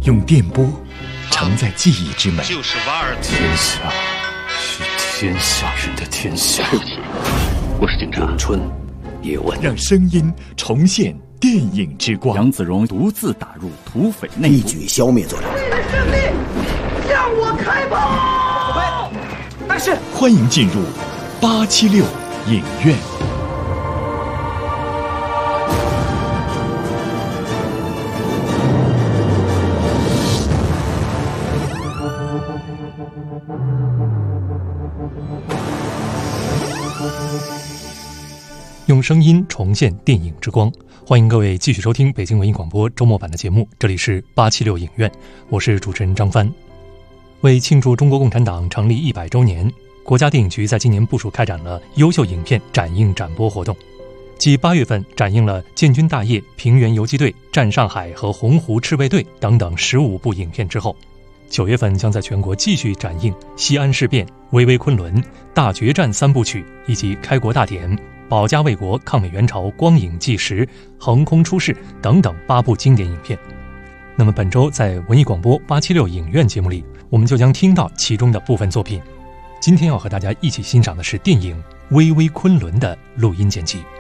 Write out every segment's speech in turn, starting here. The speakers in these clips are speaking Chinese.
用电波承载记忆之美。 就是瓦尔。 天下是天下人的天下。 对不起，我是警察。 咏春，叶问。 让声音重现电影之光。 杨子荣独自打入土匪内部， 一举消灭作战。 为了胜利，向我开炮！ 但是， 欢迎进入876影院。 用声音重现电影之光，欢迎各位继续收听北京文艺广播周末版的节目，这里是876影院，我是主持人张帆。为庆祝中国共产党成立100周年，国家电影局在今年部署开展了优秀影片展映展播活动，继8月份展映了《建军大业》《平原游击队》《战上海》和《洪湖赤卫队》等等15部影片之后，9月份将在全国继续展映《西安事变》《巍巍昆仑》《大决战3部曲》以及《开国大典》保家卫国、抗美援朝、光影纪实、横空出世等等8部经典影片。那么本周在文艺广播876影院节目里，我们就将听到其中的部分作品。今天要和大家一起欣赏的是电影《巍巍昆仑》的录音剪辑。《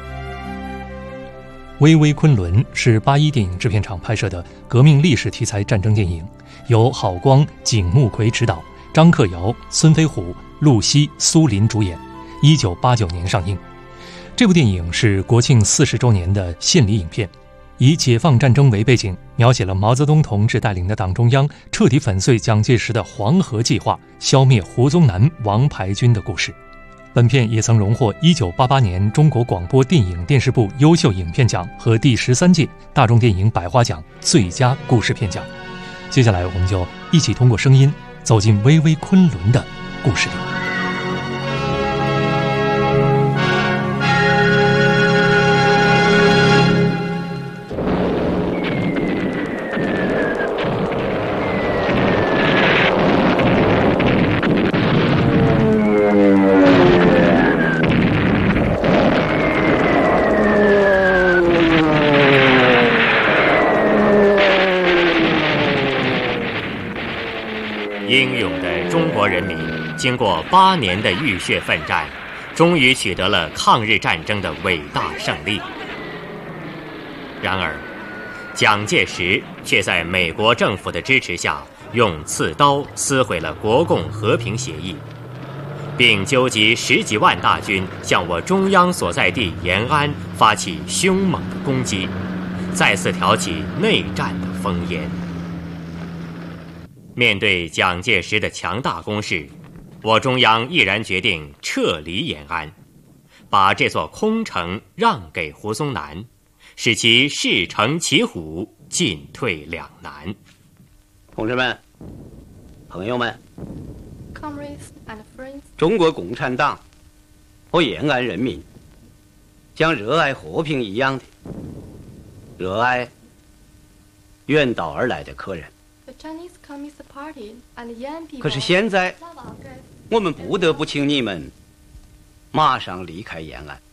巍巍昆仑》是81电影制片厂拍摄的革命历史题材战争电影，由郝光、景木奎执导，张克尧、孙飞虎、陆西、苏林主演，1989年上映。这部电影是国庆40周年的献礼影片，以解放战争为背景，描写了毛泽东同志带领的党中央彻底粉碎蒋介石的黄河计划，消灭胡宗南王牌军的故事。本片也曾荣获1988年中国广播电影电视部优秀影片奖和第13届大众电影百花奖最佳故事片奖。接下来我们就一起通过声音走进巍巍昆仑的故事里。 英勇的中国人民经过8年的浴血奋战，终于取得了抗日战争的伟大胜利。然而，蒋介石却在美国政府的支持下，用刺刀撕毁了国共和平协议，并纠集10几万大军向我中央所在地延安发起凶猛的攻击，再次挑起内战的烽烟。面对蒋介石的强大攻势，我中央毅然决定撤离延安，把这座空城让给胡宗南，使其势成骑虎，进退两难。 同志们、朋友们，中国共产党和延安人民像热爱和平一样的热爱远道而来的客人。可是现在，我们不得不请你们马上离开延安。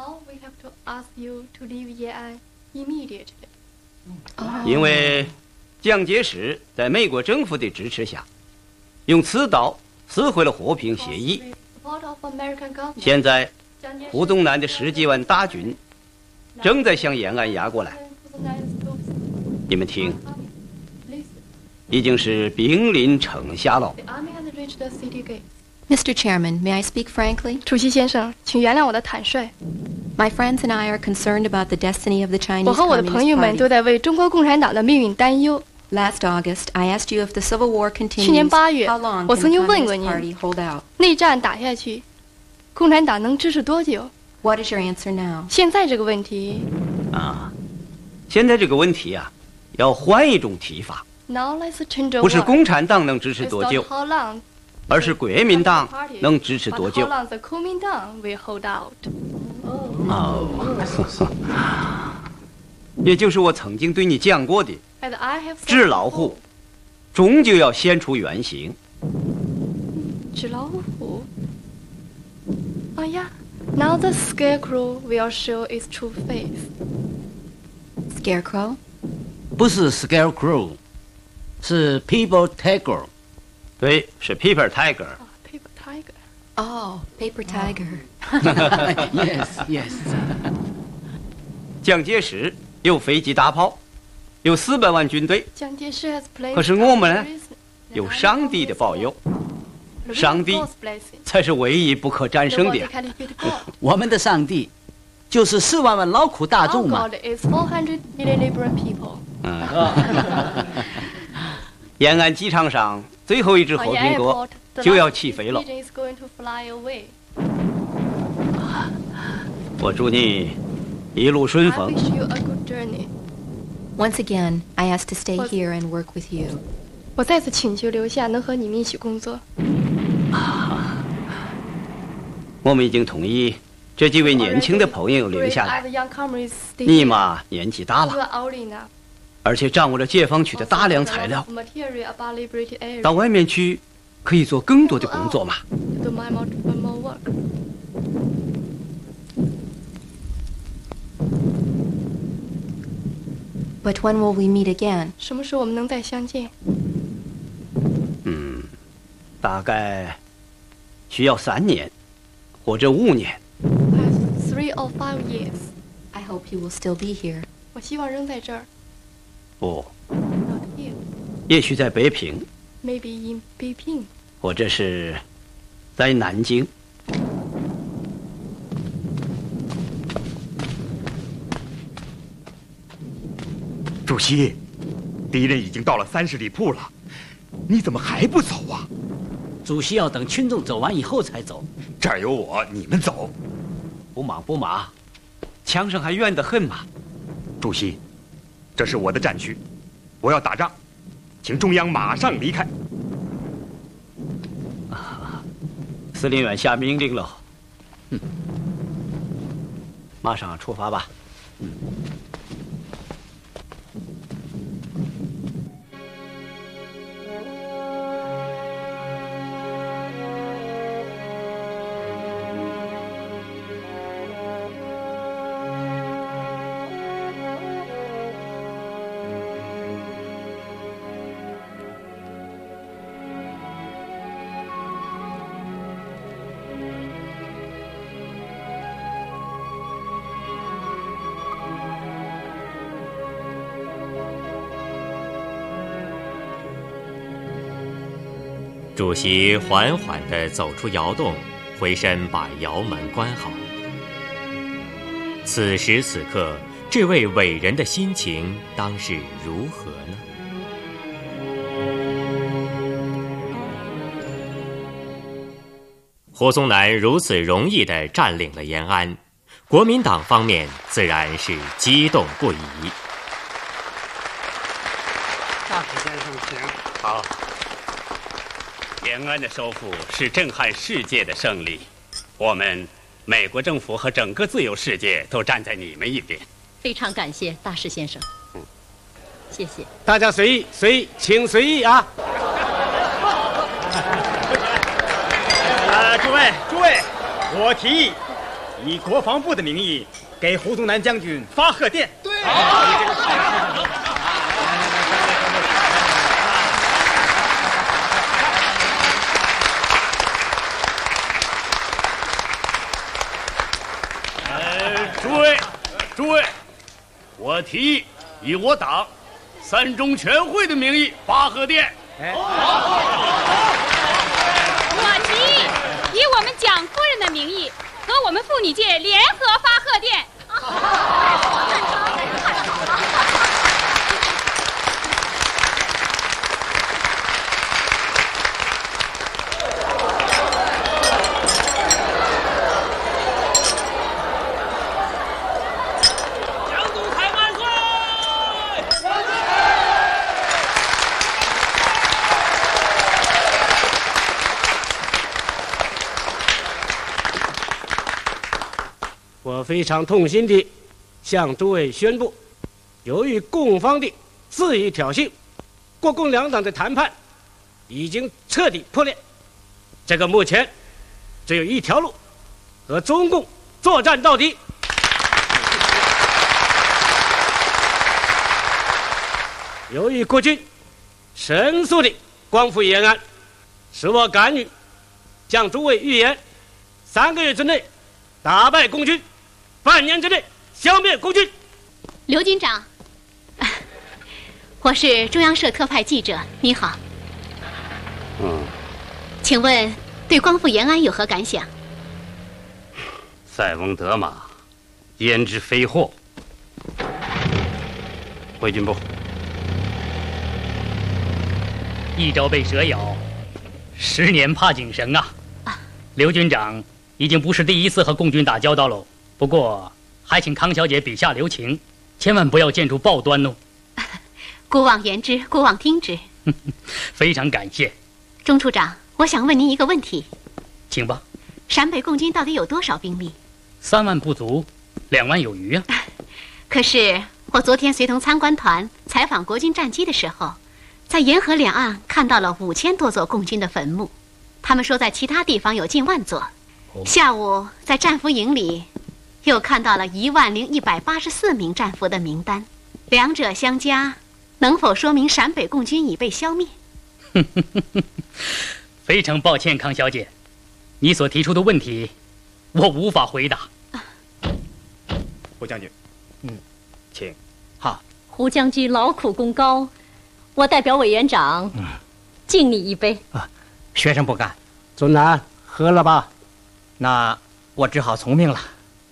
因为蒋介石在美国政府的支持下，用刺刀撕毁了和平协议。现在，胡宗南的10几万大军正在向延安压过来。你们听。已经是兵临城下了。 Mr. Chairman, may I speak frankly? 主席先生，请原谅我的坦率。 My friends and I are concerned about the destiny of the Chinese Communist Party. 我和我的朋友们都在为中国共产党的命运担忧。 Last August, I asked you if the Civil War continues. 去年8月， how long 我曾经 can 问 the 过 Communist 您， Party hold out? 内战打下去，共产党能支持多久？ What is your answer now? 现在这个问题现在这个问题啊，要换一种提法。不是共产党能支持多久，而是国民党能支持多久。也就是我曾经对你讲过的，纸老虎终究要现出原形。 纸老虎。Oh yeah, now the scarecrow will show its true face. Scarecrow? 不是 scarecrow， 是 People Tiger。 对，是 Paper Tiger。 Paper Tiger。 哦 ，Paper Tiger。Yes, yes。 蒋介石有飞机大炮，有400万军队。 蒋介石 has played。 可是我们呢，有上帝的保佑。上帝才是唯一不可战胜的。 我们的上帝就是4万万劳苦大众嘛。 延安机场上最后一支和平鸽就要起飞了。我祝你一路顺风。 Once again, I ask to stay here and work with you. 我再次请求留下，能和你们一起工作。 我们已经同意这几位年轻的朋友留下来。你嘛年纪大了，而且掌握了解放区的大量材料，到外面去可以做更多的工作嘛。 But when will we meet again? 什么时候我们能再相见？ 大概需要3年，或者5年。 3 or 5 years. I hope you will still be here. 我希望仍在这儿。 不， Not here. 也许在北平。 Maybe in Beijing. 或者是在南京。 主席，敌人已经到了30里铺了，你怎么还不走啊？ 主席要等群众走完以后才走。 这儿有我，你们走。 不忙不忙，枪声还远得很嘛。 主席，这是我的战区，我要打仗，请中央马上离开。 司令员下命令了，马上出发吧。 主席缓缓地走出窑洞，回身把窑门关好。此时此刻，这位伟人的心情当是如何呢？胡宗南如此容易地占领了延安，国民党方面自然是激动不已。 大石先生，请。好。延安的收复是震撼世界的胜利，我们美国政府和整个自由世界都站在你们一边。 非常感谢大石先生，谢谢。 大家随意，请随意啊！诸位，我提议以国防部的名义给胡宗南将军发贺电。对。 诸位，我提议以我党3中全会的名义发贺电。 我提议以我们蒋夫人的名义和我们妇女界联合发贺电。 我非常痛心地向诸位宣布，由于共方的肆意挑衅，国共两党的谈判已经彻底破裂。这个目前只有一条路，和中共作战到底。由于国军神速地光复延安，使我敢于向诸位预言，3个月之内打败共军，半年之内消灭共军。 刘军长，我是中央社特派记者，你好。请问对光复延安有何感想？ 塞翁得马，焉知非祸。回军部。 一朝被蛇咬，10年怕井绳啊！刘军长已经不是第一次和共军打交道喽。不过还请康小姐笔下留情，千万不要见出报端哦。 姑妄言之，姑妄听之。 非常感谢。 钟处长，我想问您一个问题。 请吧。 陕北共军到底有多少兵力 ？3万不足，2万有余啊。 可是我昨天随同参观团采访国军战机的时候，在沿河两岸看到了5000多座共军的坟墓，他们说在其他地方有近万座。下午在战俘营里又看到了10184名战俘的名单，两者相加，能否说明陕北共军已被消灭？ 非常抱歉，康小姐，你所提出的问题我无法回答。 胡将军，请。 好，胡将军劳苦功高，我代表委员长敬你一杯。 学生不敢。 总南，喝了吧。 那我只好从命了。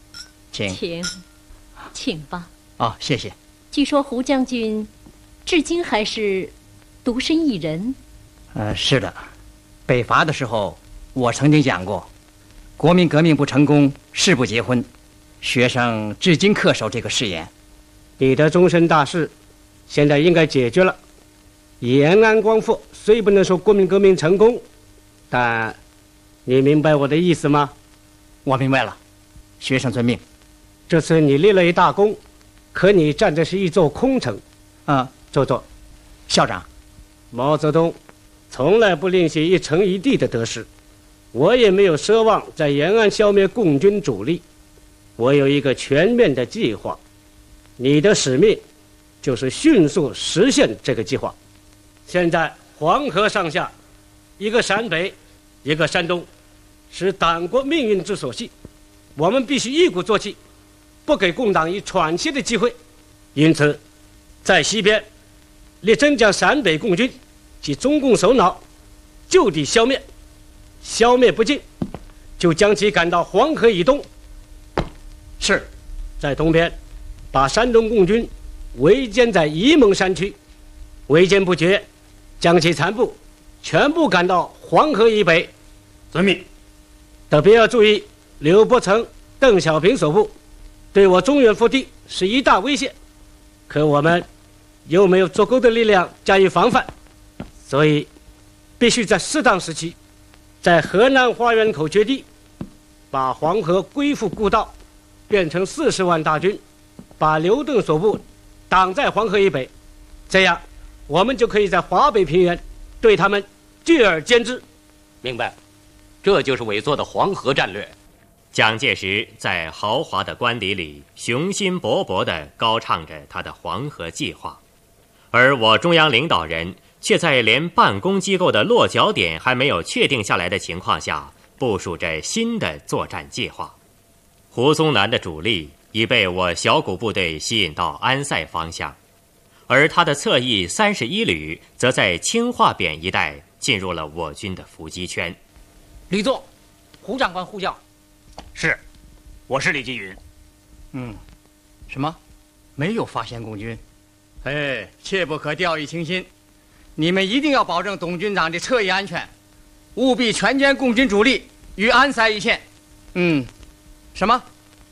请吧。 谢谢。 据说胡将军至今还是独身一人。 是的，北伐的时候我曾经讲过，国民革命不成功誓不结婚，学生至今恪守这个誓言。 你的终身大事现在应该解决了。延安光复虽不能说国民革命成功，但你明白我的意思吗？ 我明白了，学生遵命。 这次你立了一大功，可你站的是一座空城。坐坐。 校长， 毛泽东从来不吝惜一城一地的得失，我也没有奢望在延安消灭共军主力。我有一个全面的计划，你的使命就是迅速实现这个计划。现在黄河上下，一个陕北，一个山东，是党国命运之所系，我们必须一鼓作气，不给共党以喘息的机会。因此在西边力争将陕北共军及中共首脑就地消灭，消灭不尽就将其赶到黄河以东。 是。 在东边把山东共军围歼在沂蒙山区，围歼不绝，将其残部全部赶到黄河以北。 遵命。 特别要注意刘伯承、邓小平所部对我中原腹地是一大威胁，可我们又没有足够的力量加以防范，所以必须在适当时期，在河南花园口决堤，把黄河归复故道，变成40万大军，把刘邓所部挡在黄河以北，这样我们就可以在华北平原对他们聚而歼之。 明白，这就是委座的黄河战略。 蒋介石在豪华的官邸里雄心勃勃地高唱着他的黄河计划，而我中央领导人却在连办公机构的落脚点还没有确定下来的情况下，部署着新的作战计划。胡宗南的主力已被我小股部队吸引到安塞方向，而他的侧翼31旅则在清化扁一带进入了我军的伏击圈。 李座，胡长官呼叫。 是，我是李继云。 什么？没有发现共军？切不可掉以轻心，你们一定要保证董军长的侧翼安全，务必全歼共军主力于安塞一线。什么？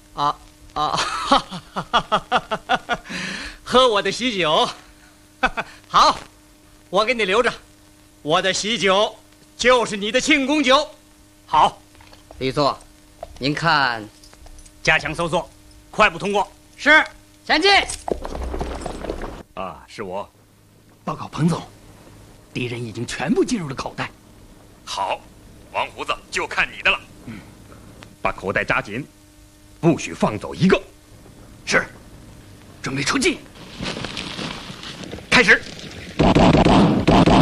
喝我的喜酒。好，我给你留着，我的喜酒就是你的庆功酒。 好， 李座，您看， 加强搜索，快步通过。 是，前进。 是我。 报告彭总，敌人已经全部进入了口袋。 好，王胡子就看你的了。把口袋扎紧，不许放走一个。 是，准备出击。 开始。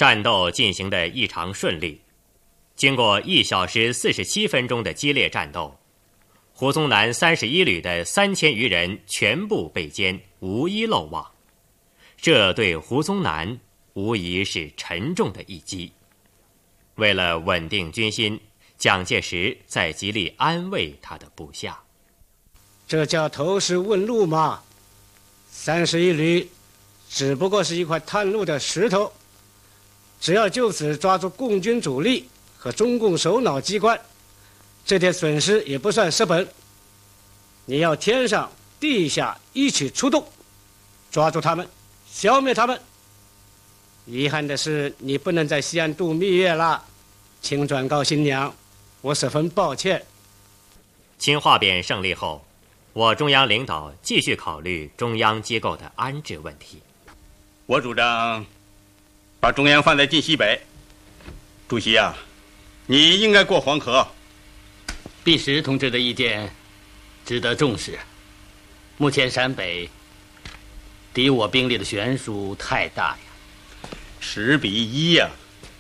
战斗进行得异常顺利。经过1小时47分钟的激烈战斗，胡宗南31旅的3000余人全部被歼，无一漏网。这对胡宗南无疑是沉重的一击。为了稳定军心，蒋介石在极力安慰他的部下。 这叫投石问路嘛，31旅只不过是一块探路的石头，只要就此抓住共军主力和中共首脑机关，这点损失也不算失本。你要天上地下一起出动，抓住他们，消灭他们。遗憾的是，你不能在西安度蜜月了，请转告新娘，我十分抱歉。 清化扁胜利后，我中央领导继续考虑中央机构的安置问题。 我主张把中央放在晋西北。主席啊，你应该过黄河。 毕石同志的意见值得重视。目前陕北敌我兵力的悬殊太大呀 ，10比1呀！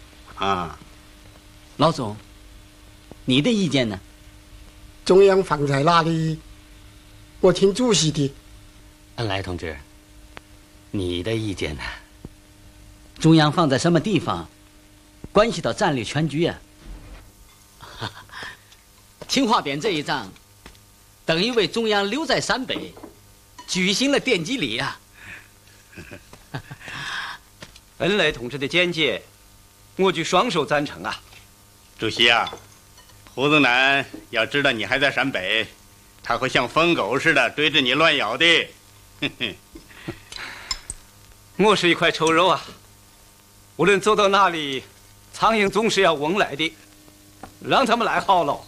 老总，你的意见呢？ 中央放在哪里？我听主席的。 恩来同志，你的意见呢？ 中央放在什么地方，关系到战略全局啊。清化扁这一仗，等于为中央留在陕北举行了奠基礼啊。 恩来同志的见解，我举双手赞成啊。 主席啊，胡宗南要知道你还在陕北，他会像疯狗似的追着你乱咬的。 我是一块臭肉啊，无论走到哪里，苍蝇总是要嗡来的，让他们来好了。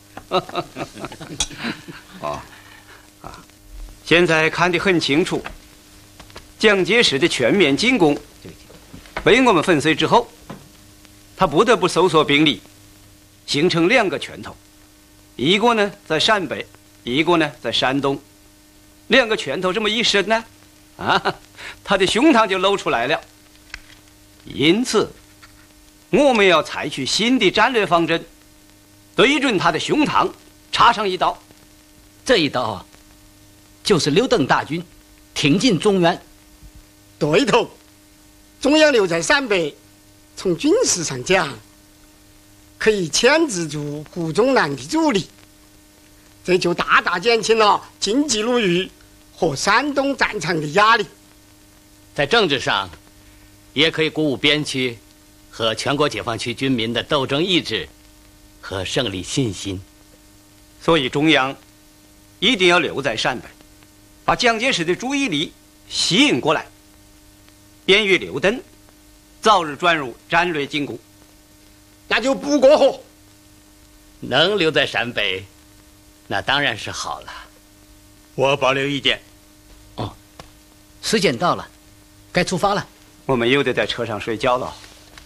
现在看得很清楚，蒋介石的全面进攻被我们粉碎之后，他不得不收缩兵力，形成2个拳头，一个呢在陕北，一个呢在山东。2个拳头这么一伸呢，他的胸膛就露出来了。因此，我们要采取新的战略方针，对准他的胸膛插上一刀。 这一刀啊，就是刘邓大军挺进中原。 对头，中央留在陕北，从军事上讲，可以牵制住胡宗南的主力，这就大大减轻了晋冀鲁豫和山东战场的压力。 在政治上，也可以鼓舞边区和全国解放区军民的斗争意志和胜利信心。 所以中央一定要留在陕北，把蒋介石的注意力吸引过来，便于刘登早日转入战略进攻。 那就不过河。 能留在陕北，那当然是好了。 我保留意见。 时间到了，该出发了。 我们又得在车上睡觉了。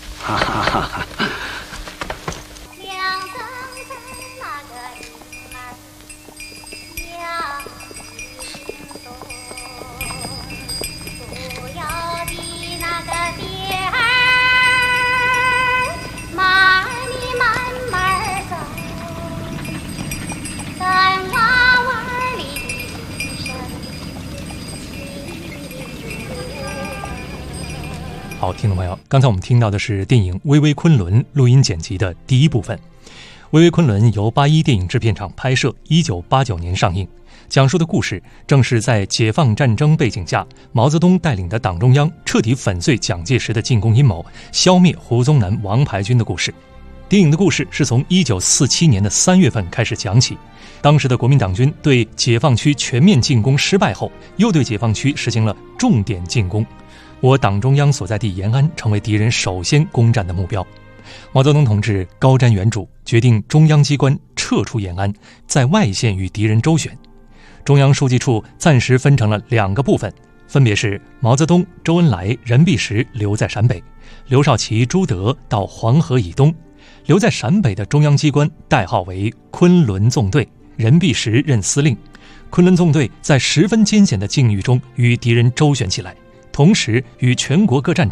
好，听众朋友，刚才我们听到的是电影《巍巍昆仑》录音剪辑的第一部分。《巍巍昆仑》由81电影制片厂拍摄，1989年上映，讲述的故事正是在解放战争背景下，毛泽东带领的党中央彻底粉碎蒋介石的进攻阴谋，消灭胡宗南王牌军的故事。电影的故事是从1947年的3月份开始讲起，当时的国民党军对解放区全面进攻失败后，又对解放区实行了重点进攻。我党中央所在地延安成为敌人首先攻占的目标。毛泽东同志高瞻远瞩，决定中央机关撤出延安，在外线与敌人周旋。中央书记处暂时分成了2个部分，分别是毛泽东、周恩来、任弼时留在陕北，刘少奇、朱德到黄河以东。留在陕北的中央机关代号为昆仑纵队，任弼时任司令。昆仑纵队在十分艰险的境遇中与敌人周旋起来，同时与全国各战场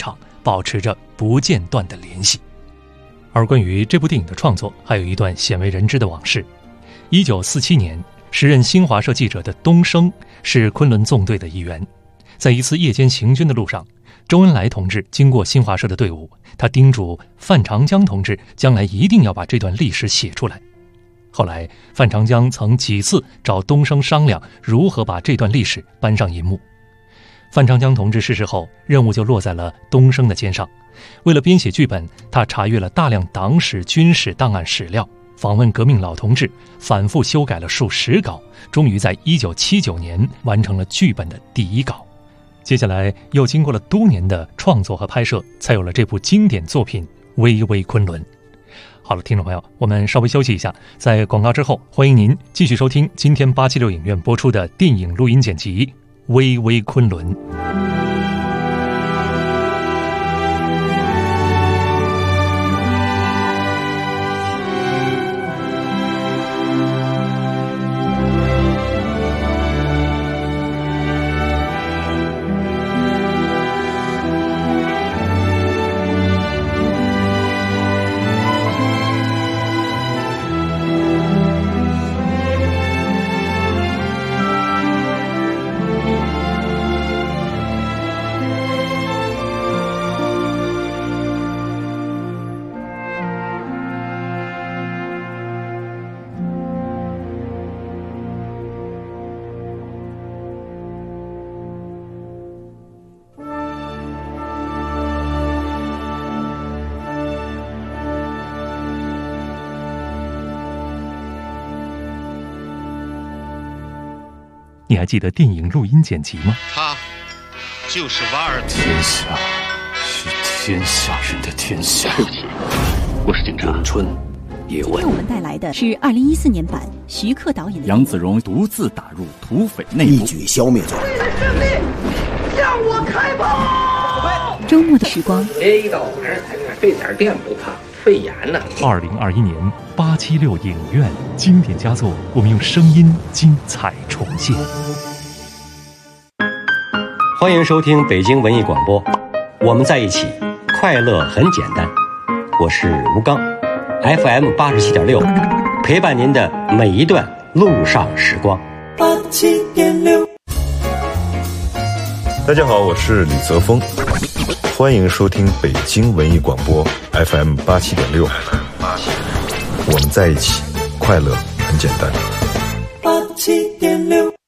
保持着不间断的联系。而关于这部电影的创作，还有一段鲜为人知的往事。1947年，时任新华社记者的东升是昆仑纵队的一员。在一次夜间行军的路上，周恩来同志经过新华社的队伍，他叮嘱范长江同志将来一定要把这段历史写出来。后来范长江曾几次找东升商量如何把这段历史搬上银幕。范长江同志逝世后，任务就落在了东升的肩上。为了编写剧本，他查阅了大量党史、军史档案史料，访问革命老同志，反复修改了数十稿，终于在1979年完成了剧本的第一稿。接下来又经过了多年的创作和拍摄，才有了这部经典作品《巍巍昆仑》。好了，听众朋友，我们稍微休息一下，在广告之后，欢迎您继续收听今天876影院播出的电影录音剪辑《巍巍昆仑》。你还记得电影录音剪辑吗？ 他就是瓦尔特。 天下是天下人的天下。 对不起，我是警察。 咏春叶问。 今天我们带来的是2014年版徐克导演的杨子荣独自打入土匪内部， 一举消灭罪。 为了胜利，向我开炮！ 周末的时光， 连一道晚上在这肺点电不怕，肺炎呢。 2021年876影院经典佳作，我们用声音精彩重现。 欢迎收听北京文艺广播，我们在一起，快乐很简单。我是吴刚 ，FM 87.6，陪伴您的每一段路上时光。 87.6。大家好，我是李泽峰，欢迎收听北京文艺广播 FM 87.6。我们在一起，快乐很简单。87.6。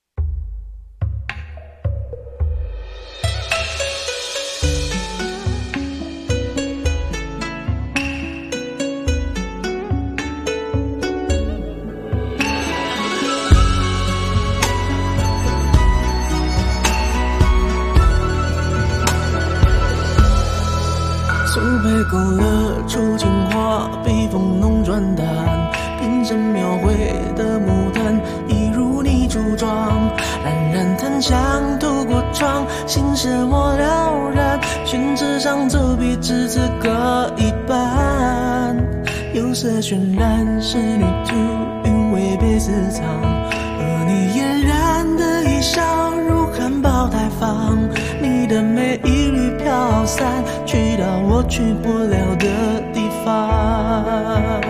苏北勾勒出情话，笔锋浓转淡，瓶身描绘的牡丹，一如你初妆，冉冉檀香透过窗，心事我了然，宣纸上走笔至此各一半，有色渲染仕女图，韵味被私藏，而你嫣然的一笑如含苞待放，你的美一缕飘散，去到我去不了的地方。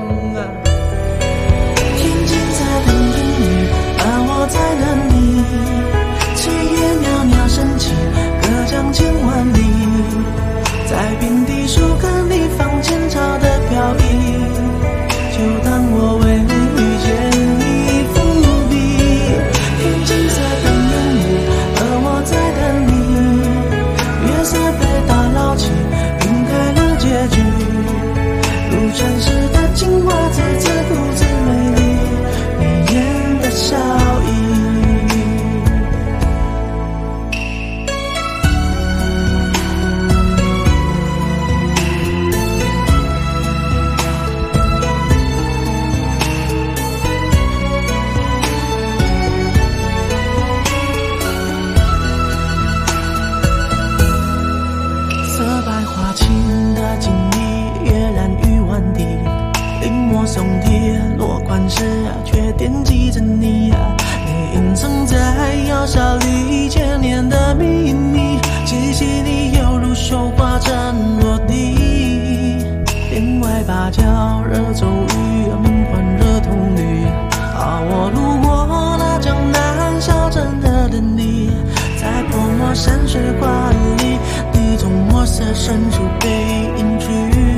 天津在等着你，而我在等你，炊烟袅袅升起，隔江千万里，在平地树根里放前朝的飘逸，就当我为你遇见你伏笔。天津在等着你，而我在等你，月色被打捞起，晕开了结局，如传世的青花瓷，自顾自美丽，你眼的笑意。松铁落款时却惦记着你你隐藏在窑烧里千年的秘密，记起你犹如绣花针发酵，热骤雨，梦幻热童女。我路过那江南小镇的等你，在泼墨山水画里，你从墨色深处背影去。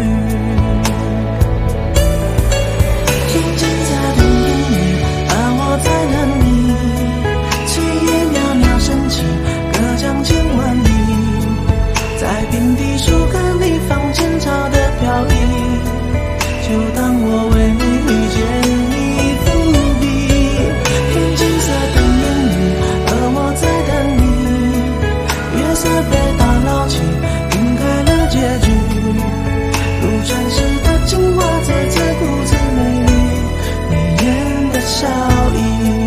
静在等你，而我在等你。炊烟袅袅升起，隔江千万里，在遍地树根里放前朝的飘逸，就当我为遇见你伏笔。天金色等烟雨，而我在等你。月色被打捞起，晕开了结局，如传世的情话，再自顾自美丽，你眼的笑意。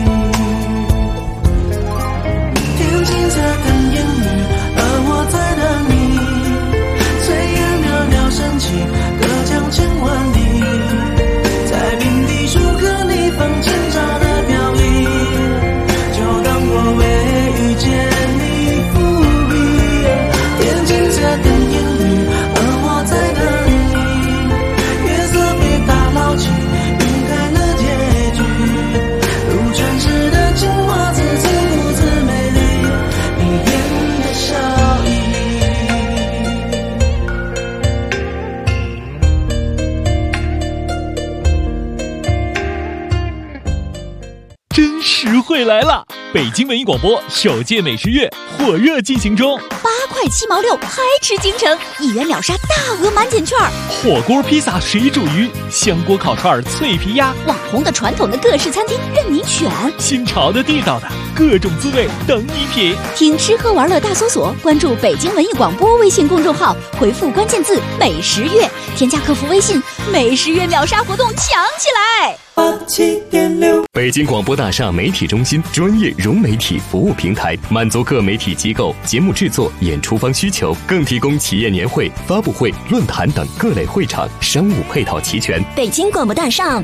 天金色等烟雨，而我在等你。炊烟袅袅升起，隔江千万里，在遍地树根里放前朝的飘逸，就当我为遇见你伏笔。天金色等烟雨，而我在等你。月色被打捞起，晕开了结局，如传世的情话，自顾自美丽，你眼的笑意。 真实惠来了！北京文艺广播首届美食月火热进行中 ，8块7毛6，嗨吃京城，1元秒杀大额满减券， 火锅、披萨、水煮鱼、香锅烤串、脆皮鸭， 网红的、传统的各式餐厅任你选， 新潮的、地道的，各种滋味等你品。 听吃喝玩乐大搜索，关注北京文艺广播微信公众号，回复关键字“美食月”，添加客服微信，美食月秒杀活动抢起来！87.6， 北京广播大厦媒体中心专业融媒体服务平台，满足各媒体机构节目制作、演出方需求，更提供企业年会、发布会、论坛等各类会场，商务配套齐全。 北京广播大厦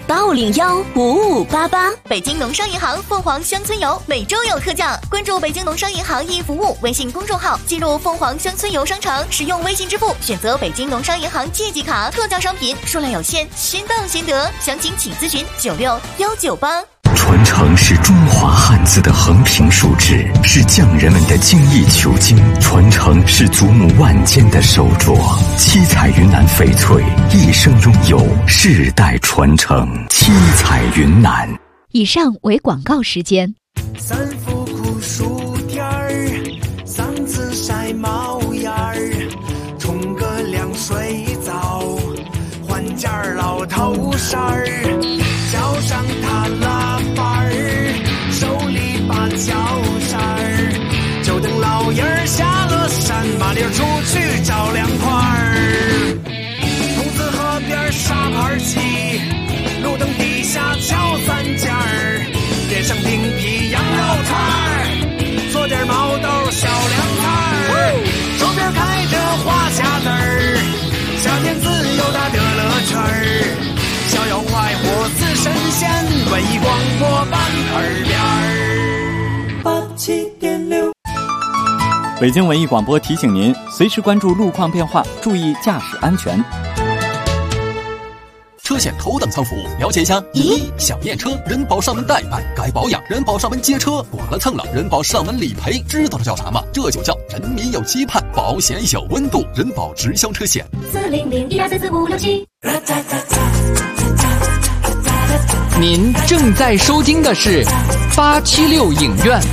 8515588， 北京农商银行凤凰乡村游每周有特价，关注北京农商银行易服务微信公众号，进入凤凰乡村游商城，使用微信支付，选择北京农商银行借记卡，特价商品数量有限，先到先得，详情请咨询96198。 传承是中华汉字的横平竖直，是匠人们的精益求精；传承是祖母万间的手镯。七彩云南翡翠一生拥有，世代传承。七彩云南。 以上为广告时间。 三伏酷暑天儿，嗓子晒冒烟儿，冲个凉水澡，换件老头衫儿，脚上踏喇叭儿，手里把脚扇儿，就等老爷儿下了山，麻溜出去找凉快儿。筒子河边沙盘棋，路灯底下敲三件儿，点上冰皮羊肉串儿，做点毛豆小凉菜儿，周边开着花夹子儿，夏天自由大的乐趣儿。逍遥快活似神仙，文艺广播办耳边儿。87.6。 北京文艺广播提醒您，随时关注路况变化，注意驾驶安全。 车险头等舱服务，了解一下。1. 想验车，人保上门代办；该保养，人保上门接车；剐了蹭了，人保上门理赔。知道这叫啥吗？这就叫人民有期盼，保险有温度。人保直销车险。 400-1234567。 您正在收听的是876影院。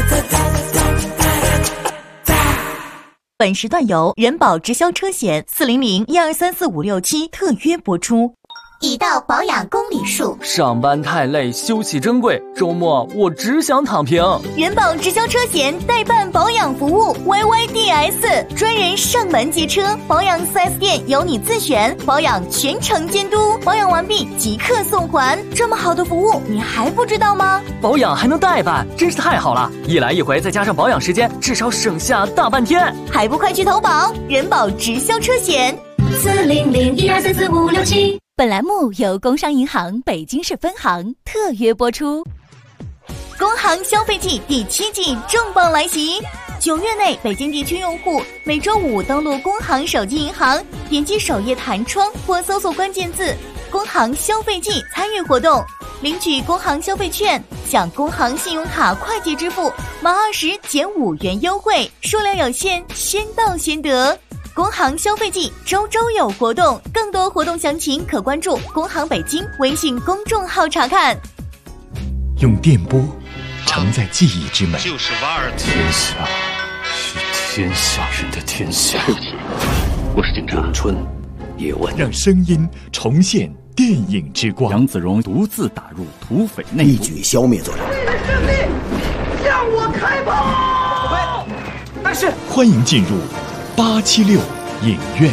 本时段由人保直销车险400-1234567特约播出。已到保养公里数， 上班太累，休息珍贵，周末我只想躺平。 人保直销车险代办保养服务 YYDS， 专人上门接车，保养 4S 店由你自选，保养全程监督，保养完毕即刻送还。这么好的服务你还不知道吗？ 保养还能代办，真是太好了，一来一回再加上保养时间，至少省下大半天。 还不快去投保人保直销车险。 400-1234567。本栏目由工商银行北京市分行特约播出。 工行消费季第7季重磅来袭， 9月内，北京地区用户每周5登录工行手机银行，点击首页弹窗或搜索关键字“工行消费季”参与活动，领取工行消费券，享工行信用卡快捷支付满20减5元优惠，数量有限，先到先得。工行消费季周周有活动，更多活动详情可关注工行北京微信公众号查看。 用电波承载记忆之美， 就是瓦尔特。 天下是天下人的天下。 对不起，我是警察。 咏春叶问， 让声音重现电影之光。 杨子荣独自打入土匪内部， 一举消灭作者。 为了胜利，向我开炮！ 不会，但是欢迎进入876影院。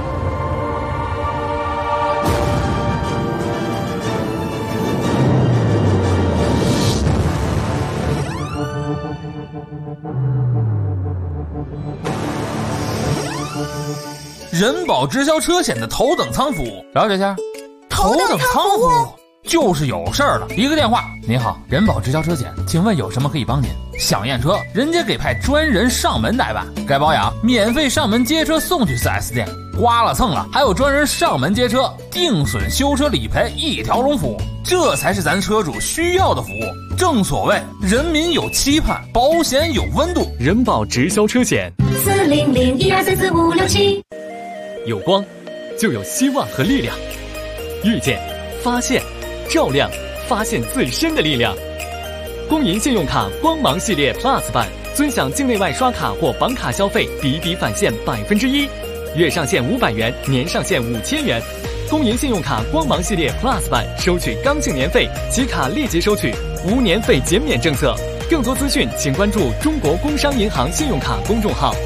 人保直销车险的头等舱服务，了解一下。头等舱服务就是有事儿了，一个电话。您好，人保直销车险，请问有什么可以帮您？想验车，人家给派专人上门代办；该保养，免费上门接车送去 4S 店。刮了蹭了，还有专人上门接车，定损修车理赔一条龙服务，这才是咱车主需要的服务。正所谓人民有期盼，保险有温度。 人保直销车险 40012344567。 有光，就有希望和力量。遇见，发现，照亮，发现最深的力量。工银信用卡光芒系列 Plus 版，尊享境内外刷卡或绑卡消费比比返现1%，月上限500元，年上限5000元。工银信用卡光芒系列 Plus 版收取刚性年费，其卡立即收取，无年费减免政策。更多资讯请关注中国工商银行信用卡公众号。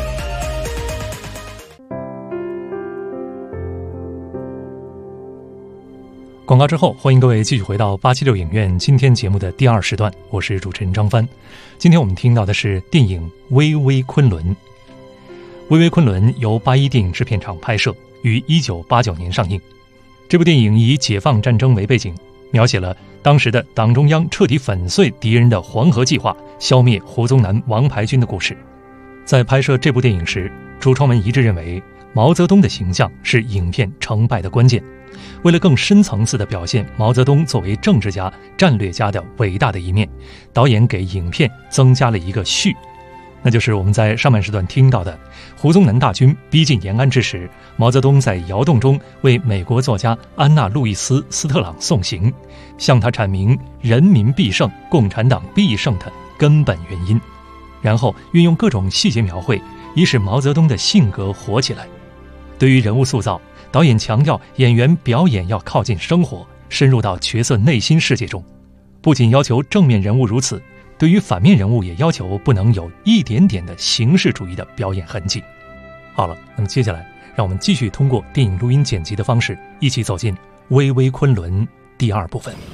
广告之后，欢迎各位继续回到876影院今天节目的第2时段，我是主持人张帆。今天我们听到的是电影《巍巍昆仑》。《巍巍昆仑》由81电影制片厂拍摄，于1989年上映。这部电影以解放战争为背景，描写了当时的党中央彻底粉碎敌人的黄河计划，消灭胡宗南王牌军的故事。在拍摄这部电影时，主创们一致认为毛泽东的形象是影片成败的关键。为了更深层次地表现毛泽东作为政治家、战略家的伟大的一面，导演给影片增加了一个序，那就是我们在上半时段听到的胡宗南大军逼近延安之时，毛泽东在窑洞中为美国作家安娜·路易斯·斯特朗送行，向他阐明人民必胜、共产党必胜的根本原因，然后运用各种细节描绘，以使毛泽东的性格活起来。对于人物塑造，导演强调演员表演要靠近生活，深入到角色内心世界中，不仅要求正面人物如此，对于反面人物也要求不能有一点点的形式主义的表演痕迹。好了，那么接下来让我们继续通过电影录音剪辑的方式，一起走进《巍巍昆仑》第2部分。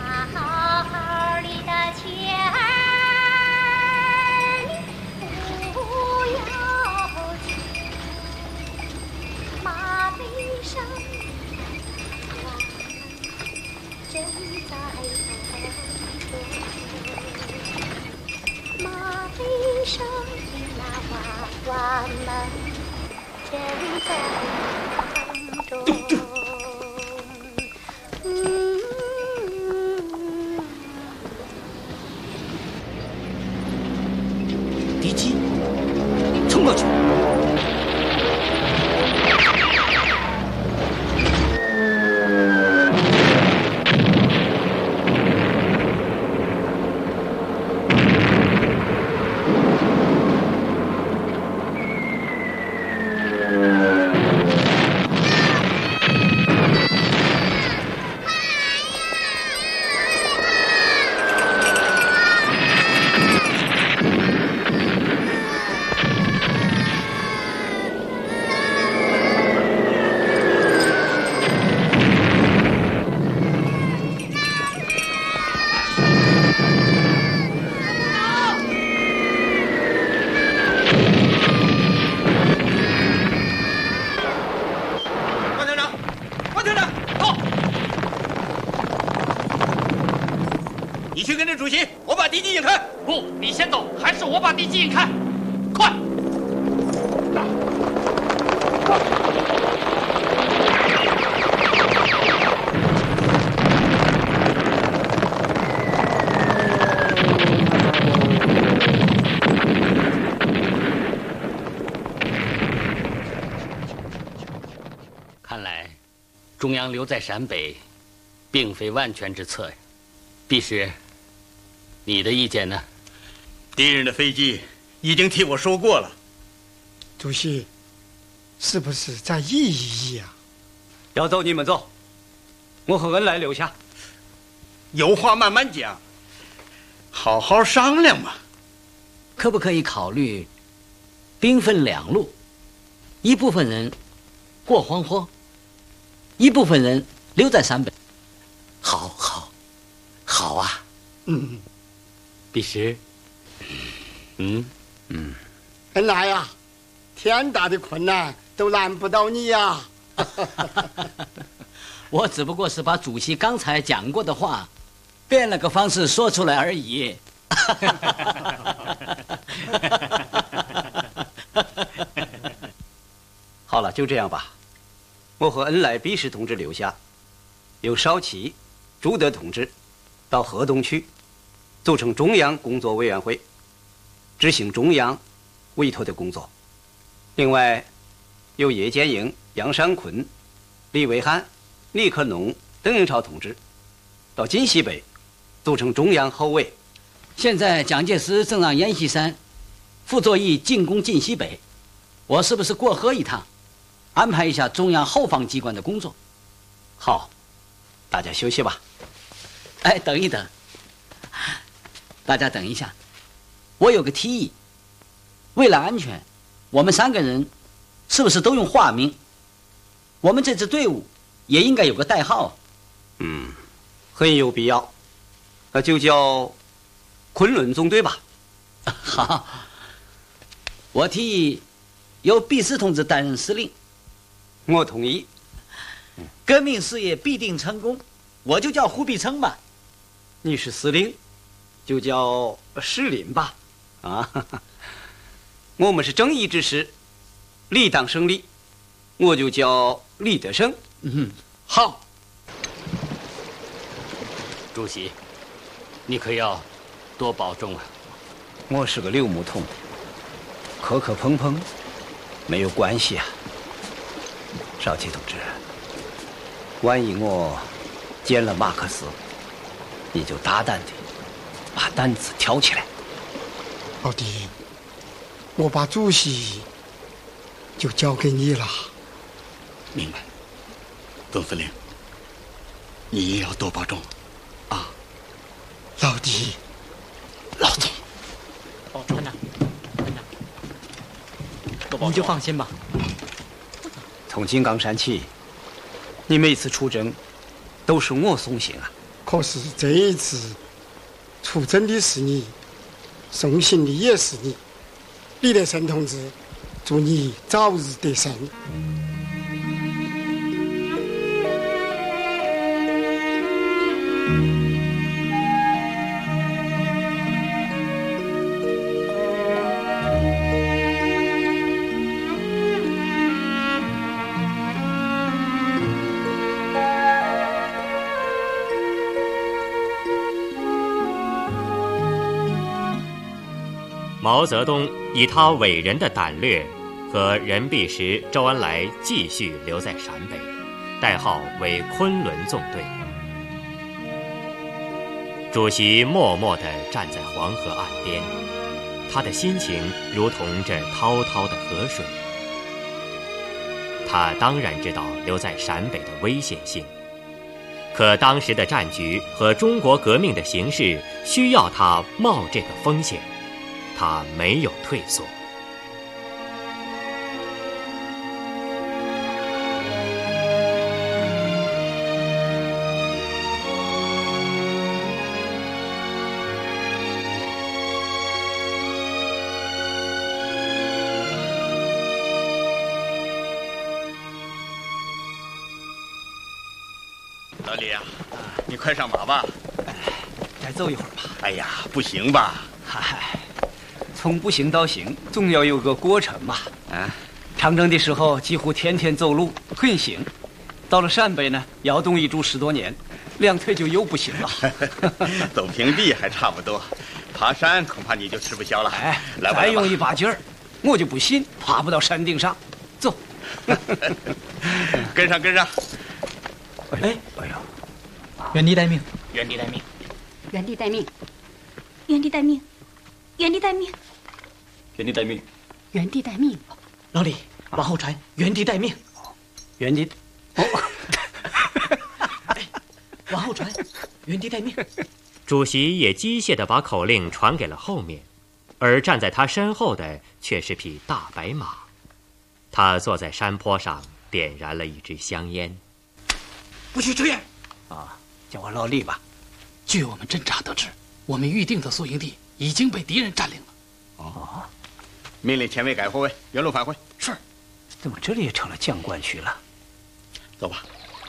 敌机，冲过去！ 你去跟着主席，我把敌机引开。不，你先走，还是我把敌机引开。 快！ 看来，中央留在陕北，并非万全之策呀。弼时，你的意见呢？ 敌人的飞机已经替我说过了。 主席，是不是再议一议啊？ 要走你们走，我和恩来留下。 有话慢慢讲，好好商量嘛。 可不可以考虑兵分两路，一部分人过黄河，一部分人留在陕北？好啊。弼时， 恩来呀，天大的困难都难不倒你呀。 我只不过是把主席刚才讲过的话，变了个方式说出来而已。 好了，就这样吧。我和恩来弼时同志留下，由邵琦、朱德同志到河东去，组成中央工作委员会，执行中央委托的工作。另外，由叶剑英、杨尚昆、李维汉、李克农、邓颖超同志到晋西北，组成中央后委。 现在蒋介石正让阎锡山傅作义进攻晋西北，我是不是过河一趟，安排一下中央后方机关的工作？ 好，大家休息吧。 哎，等一等，大家等一下，我有个提议。为了安全，我们3个人是不是都用化名？我们这支队伍也应该有个代号。 很有必要。那就叫昆仑纵队吧。 好，我提议由弼时同志担任司令。 我同意。 革命事业必定成功，我就叫胡必成吧。 你是司令，就叫士林吧。我们是正义之师，理当胜利，我就叫李德胜。 好。主席，你可要多保重啊。 我是个刘木桶，磕磕碰碰没有关系啊。邵琦同志，万一我见了马克思，你就大胆的把担子挑起来。 老弟，我把主席就交给你了。 明白，总司令，你也要多保重啊。 老弟， 老总， 团长，你就放心吧。 从井冈山起，你每次出征都是我送行啊。 可是这一次出征的是你，送行的也是你。李德胜同志，祝你早日得胜。 毛泽东以他伟人的胆略和任弼时、周恩来继续留在陕北，代号为昆仑纵队。主席默默地站在黄河岸边，他的心情如同这滔滔的河水。他当然知道留在陕北的危险性，可当时的战局和中国革命的形势需要他冒这个风险。他没有退缩。 老李啊，你快上马吧。 再走一会儿吧。 哎呀，不行吧？ 嗨， 从不行到行，总要有个过程嘛。啊，长征的时候几乎天天走路，很行；到了陕北呢，窑洞一住10多年，两腿就又不行了。 走平地还差不多，爬山恐怕你就吃不消了。 哎， 来吧， 再用一把劲儿，我就不信爬不到山顶上。走， 跟上，跟上。 哎呀，原地待命， 原地待命， 原地待命，原地待命，原地待命， 原地待命， 原地待命。 老李，往后传，原地待命， 原地。哦， 往后传，原地待命。 主席也机械地把口令传给了后面，而站在他身后的却是匹大白马。他坐在山坡上，点燃了一支香烟。 不许抽烟！ 啊，叫我老李吧。 据我们侦查得知，我们预定的宿营地已经被敌人占领了。 哦，命令前卫改货位，原路返回。 是。 怎么这里也成了将官区了？ 走吧。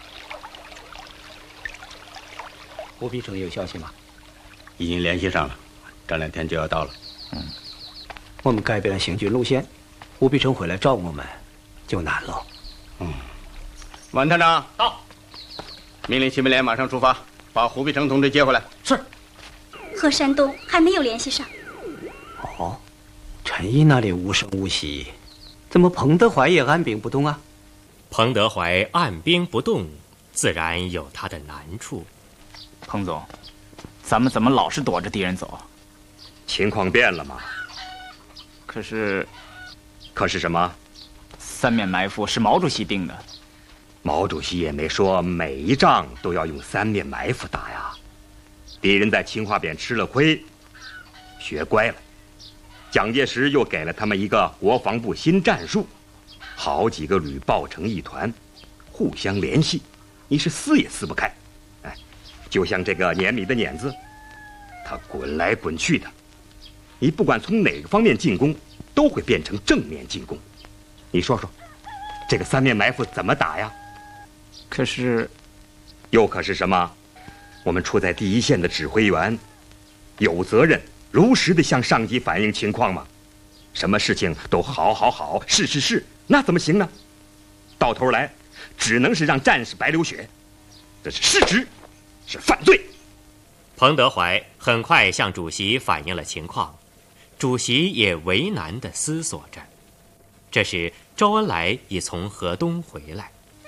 胡必成有消息吗？ 已经联系上了，这2天就要到了。 我们改变了行军路线，胡必成回来找我们，就难了。 王团长到。 命令新民联马上出发，把胡必成同志接回来。 是。 和山东还没有联系上。 哦，陈毅那里无声无息，怎么彭德怀也按兵不动啊？ 彭德怀按兵不动，自然有他的难处。 彭总，咱们怎么老是躲着敌人走？ 情况变了吗？ 可是什么？ 三面埋伏是毛主席定的。 毛主席也没说每一仗都要用三面埋伏打呀。敌人在清华边吃了亏，学乖了。蒋介石又给了他们一个国防部新战术，好几个旅抱成一团，互相联系，你是撕也撕不开。哎，就像这个碾米的碾子，它滚来滚去的，你不管从哪个方面进攻，都会变成正面进攻。你说说，这个三面埋伏怎么打呀？ 可是， 又可是什么？我们处在第一线的指挥员，有责任如实的向上级反映情况吗？什么事情都好，是，那怎么行呢？到头来，只能是让战士白流血，这是失职，是犯罪。 彭德怀很快向主席反映了情况，主席也为难地思索着。这时，周恩来已从河东回来。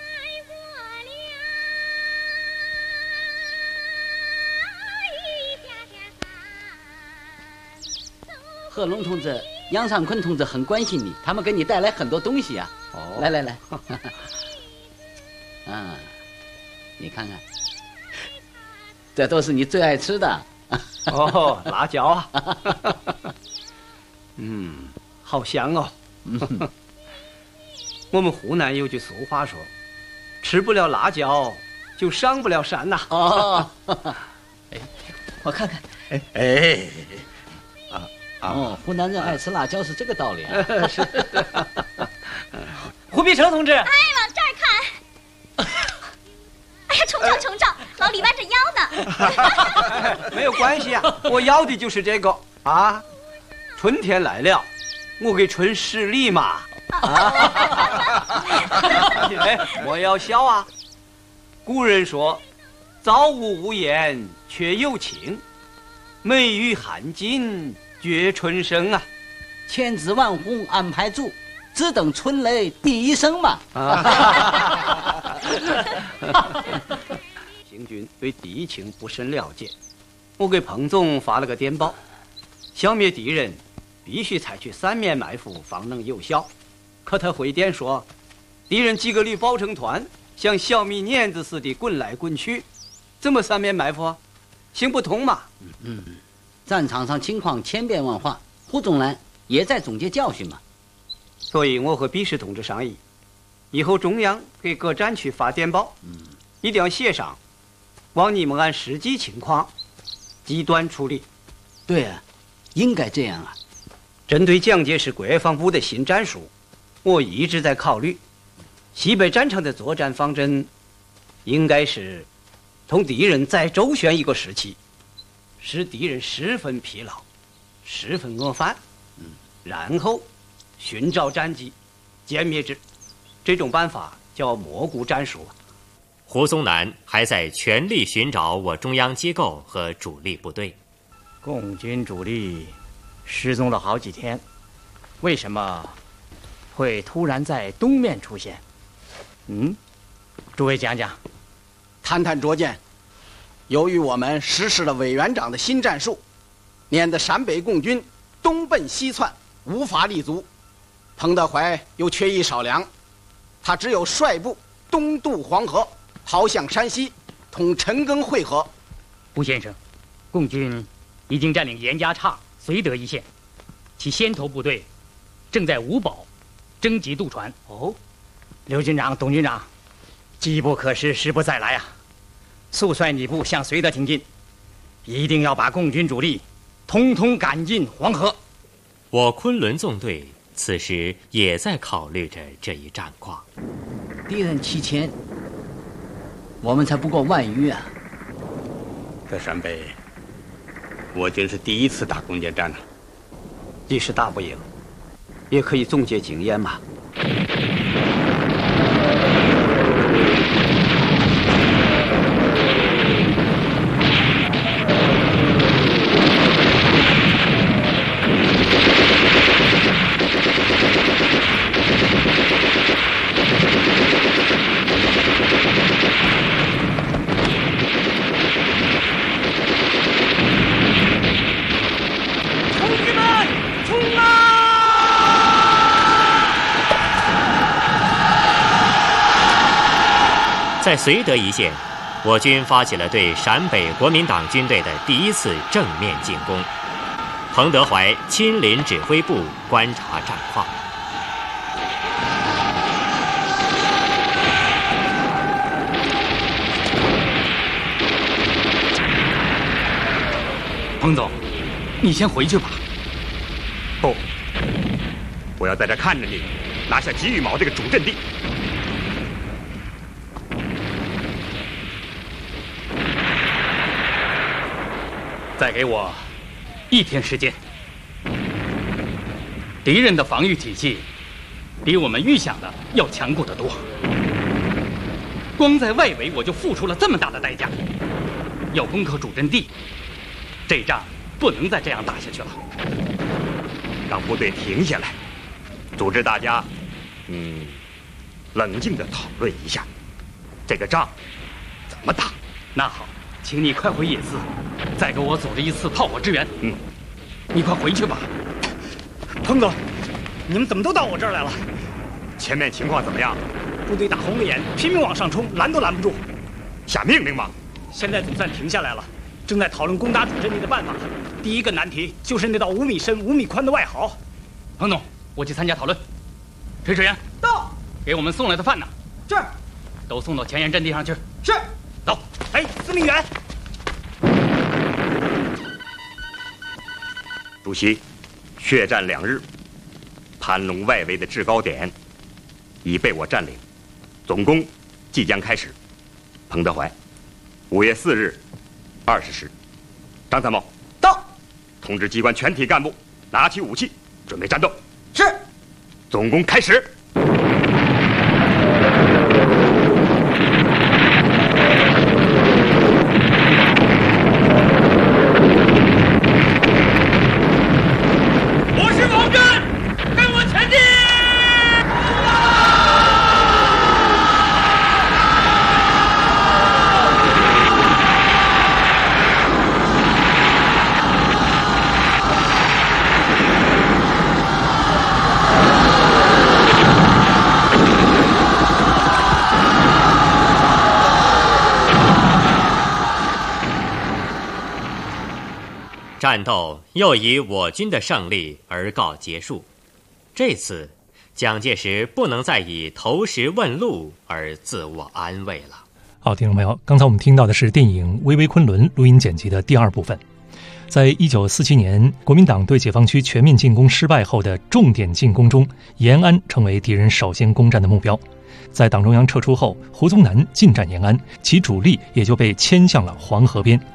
贺龙同志、杨尚昆同志很关心你，他们给你带来很多东西啊。哦，来，啊，你看看，这都是你最爱吃的。 哦，辣椒啊。好香哦。我们湖南有句俗话说，吃不了辣椒就上不了山呐。 哦，哎，我看看，哦，湖南人爱吃辣椒是这个道理啊。 是。 胡必成同志， 哎，往这儿看。哎呀，重照，老李弯着腰呢。没有关系啊，我要的就是这个啊。春天来了，我给春施礼嘛。我要笑啊。古人说，造物无言却有情，美玉含金觉春生啊， 千枝万红安排足，只等春雷第一声嘛。 行军对敌情不甚了解，我给彭总发了个电报，消灭敌人必须采取三面埋伏方能有效。可他回电说，敌人几个旅抱成团，像小米碾子似的滚来滚去，怎么三面埋伏啊？行不通嘛。 战场上情况千变万化，胡宗南也在总结教训嘛。 所以我和毕士同志商议，以后中央给各战区发电报，一定要写上，望你们按实际情况极端处理。 对啊，应该这样啊。 针对蒋介石国防部的新战术，我一直在考虑，西北战场的作战方针应该是同敌人再周旋一个时期，使敌人十分疲劳，十分饿饭， 然后寻找战机，歼灭之。这种办法叫蘑菇战术。 胡宗南还在全力寻找我中央机构和主力部队。 共军主力失踪了好几天，为什么会突然在东面出现？诸位讲讲。 探探拙见，由于我们实施了委员长的新战术，撵得陕北共军东奔西窜，无法立足。彭德怀又缺衣少粮，他只有率部东渡黄河，逃向山西，同陈赓会合。 胡先生，共军已经占领严家岔、绥德一线，其先头部队正在五堡征集渡船。 刘军长、董军长，机不可失，时不再来啊！速率你部向绥德挺进，一定要把共军主力通通赶进黄河。 我昆仑纵队此时也在考虑着这一战况。 敌人7000，我们才不过10000余啊！ 在陕北，我军是第一次打攻坚战呢。 即使打不赢，也可以总结经验嘛。 在绥德一线，我军发起了对陕北国民党军队的第一次正面进攻。彭德怀亲临指挥部观察战况。 彭总，你先回去吧。 不，我要在这看着你拿下吉玉毛这个主阵地。 再给我1天时间。敌人的防御体系比我们预想的要强固得多，光在外围我就付出了这么大的代价，要攻克主阵地，这仗不能再这样打下去了。 让部队停下来，组织大家，冷静地讨论一下，这个仗怎么打。 那好，请你快回野寺，再给我组织一次炮火支援。你快回去吧。 彭总，你们怎么都到我这儿来了？ 前面情况怎么样？ 部队打红了眼，拼命往上冲，拦都拦不住。 下命令吗？ 现在总算停下来了，正在讨论攻打主阵地的办法。第一个难题就是那道5米深、5米宽的外壕。 彭总，我去参加讨论。炊事员到， 给我们送来的饭呢？ 这儿， 都送到前沿阵地上去。 是。 走。 哎，司令员。 主席，血战2日，盘龙外围的制高点已被我占领，总攻即将开始。彭德怀，5月4日20时，张参谋到， 通知机关全体干部拿起武器，准备战斗。 是， 总攻开始。 战斗又以我军的胜利而告结束。这次，蒋介石不能再以投石问路而自我安慰了。 好，听众朋友，刚才我们听到的是电影《巍巍昆仑》录音剪辑的第2部分。在1947年国民党对解放区全面进攻失败后的重点进攻中，延安成为敌人首先攻占的目标。在党中央撤出后，胡宗南进占延安，其主力也就被迁向了黄河边。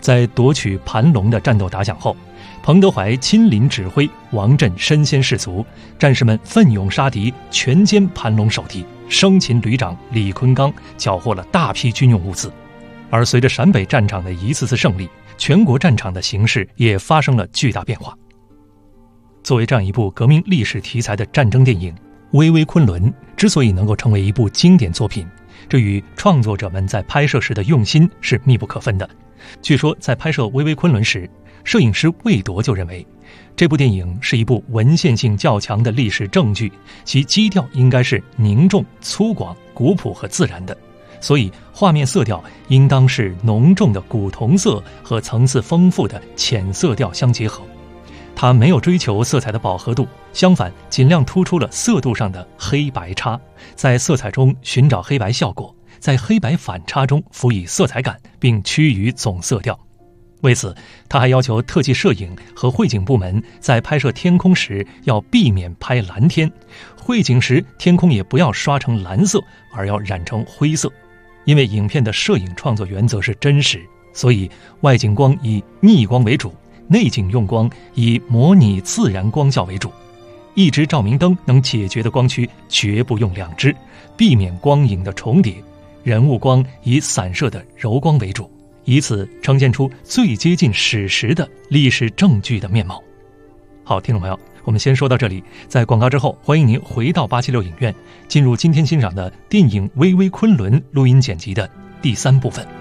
在夺取盘龙的战斗打响后，彭德怀亲临指挥，王震身先士卒，战士们奋勇杀敌，全歼盘龙守敌，生擒旅长李坤刚，缴获了大批军用物资。而随着陕北战场的一次次胜利，全国战场的形势也发生了巨大变化。作为这样一部革命历史题材的战争电影，《巍巍昆仑》之所以能够成为一部经典作品，这与创作者们在拍摄时的用心是密不可分的。据说在拍摄《巍巍昆仑》时，摄影师魏铎就认为，这部电影是一部文献性较强的历史证据，其基调应该是凝重、粗犷、古朴和自然的，所以画面色调应当是浓重的古铜色和层次丰富的浅色调相结合。他没有追求色彩的饱和度，相反尽量突出了色度上的黑白差，在色彩中寻找黑白效果，在黑白反差中辅以色彩感，并趋于总色调。为此，他还要求特技摄影和绘景部门在拍摄天空时要避免拍蓝天，绘景时天空也不要刷成蓝色，而要染成灰色。因为影片的摄影创作原则是真实，所以外景光以逆光为主，内景用光以模拟自然光效为主。一支照明灯能解决的光区绝不用2支，避免光影的重叠。人物光以散射的柔光为主，以此呈现出最接近史实的历史证据的面貌。好，听众朋友，我们先说到这里，在广告之后，欢迎您回到876影院，进入今天欣赏的电影《巍巍昆仑》录音剪辑的第3部分。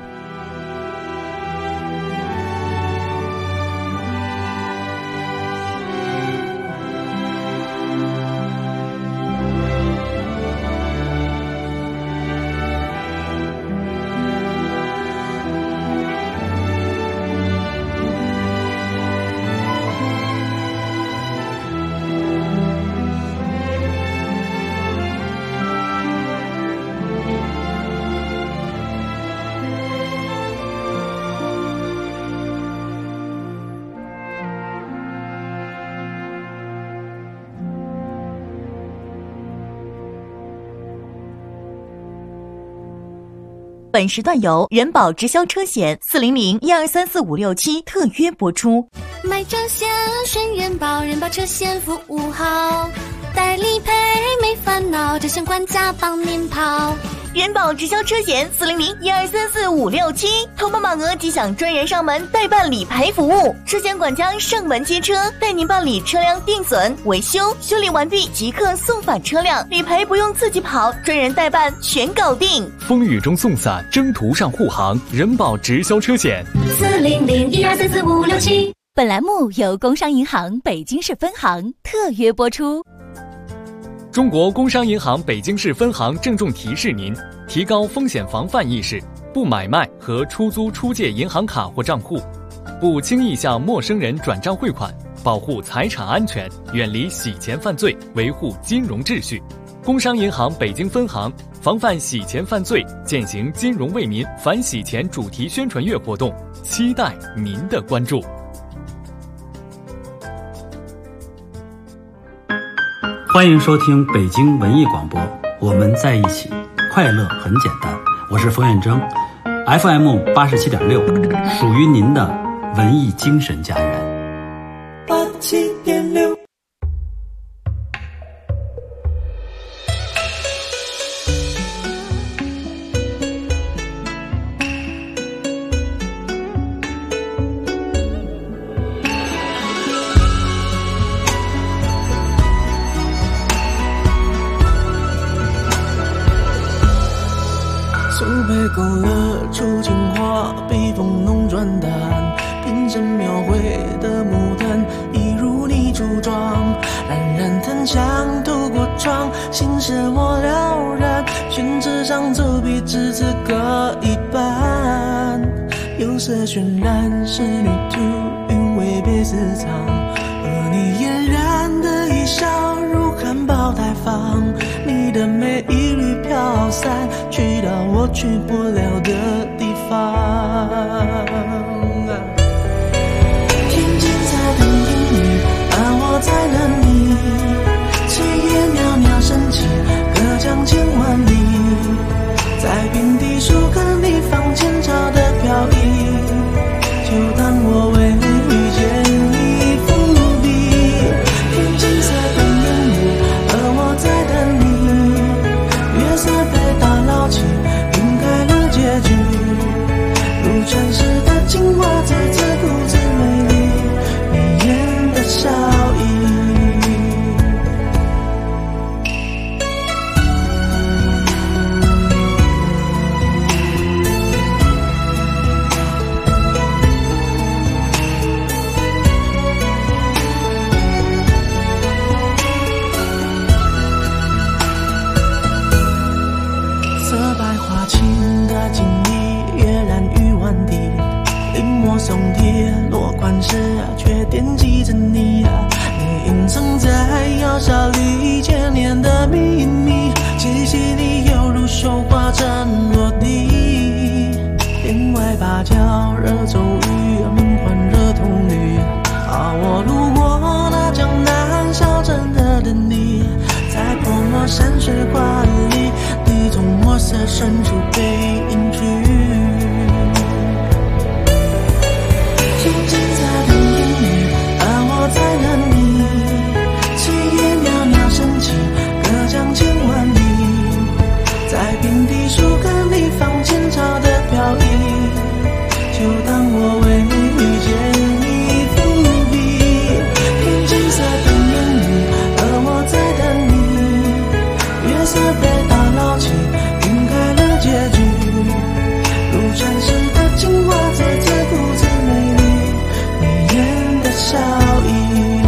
本时段由人保直销车险400-1234567特约播出。 买车险选人保，人保车险服务好，代理赔没烦恼，这险管家帮您跑。 人保直销车险400-1234567，投保满额即享专人上门代办理赔服务，车险管家上门接车，带您办理车辆定损、维修，修理完毕即刻送返车辆，理赔不用自己跑，专人代办全搞定。 风雨中送伞，征途上护航，人保直销车险 400-1234567。 本栏目由工商银行北京市分行特约播出。 中国工商银行北京市分行郑重提示您：提高风险防范意识，不买卖和出租出借银行卡或账户，不轻易向陌生人转账汇款，保护财产安全，远离洗钱犯罪，维护金融秩序。工商银行北京分行防范洗钱犯罪，践行金融为民反洗钱主题宣传月活动，期待您的关注。 欢迎收听北京文艺广播，我们在一起，快乐很简单。我是冯远征 ，FM 87.6，属于您的文艺精神家园。 87.6。苏北勾勒出情话，笔锋浓转淡，瓶身描绘的牡丹，一如你柱状，冉冉檀香透过窗，心事我了然，宣纸上走笔只字各一半，釉色渲染仕女图，韵味被私藏，而你嫣然的一笑如含苞待放，你的美一缕飘散，去到我去不了的地方。天际在等听你，而我在等你，炊烟袅袅升起，隔江千万里，在平地树根地方前朝的飘逸，就时却惦记着你你隐藏在窑烧里千年的秘密，气息里犹如绣花针落地，天外芭蕉惹骤雨，梦幻惹童女。我路过那江南小镇的等你，在泼墨山水画里，你从墨色深处背影去。静静在等你，而我在等你。炊烟袅袅升起，隔江千万里，在平地树根里放前朝的飘逸，就当我为遇见你。色被打捞起，晕开了结局，如传世的精华，在自顾自美丽，你眼的笑意。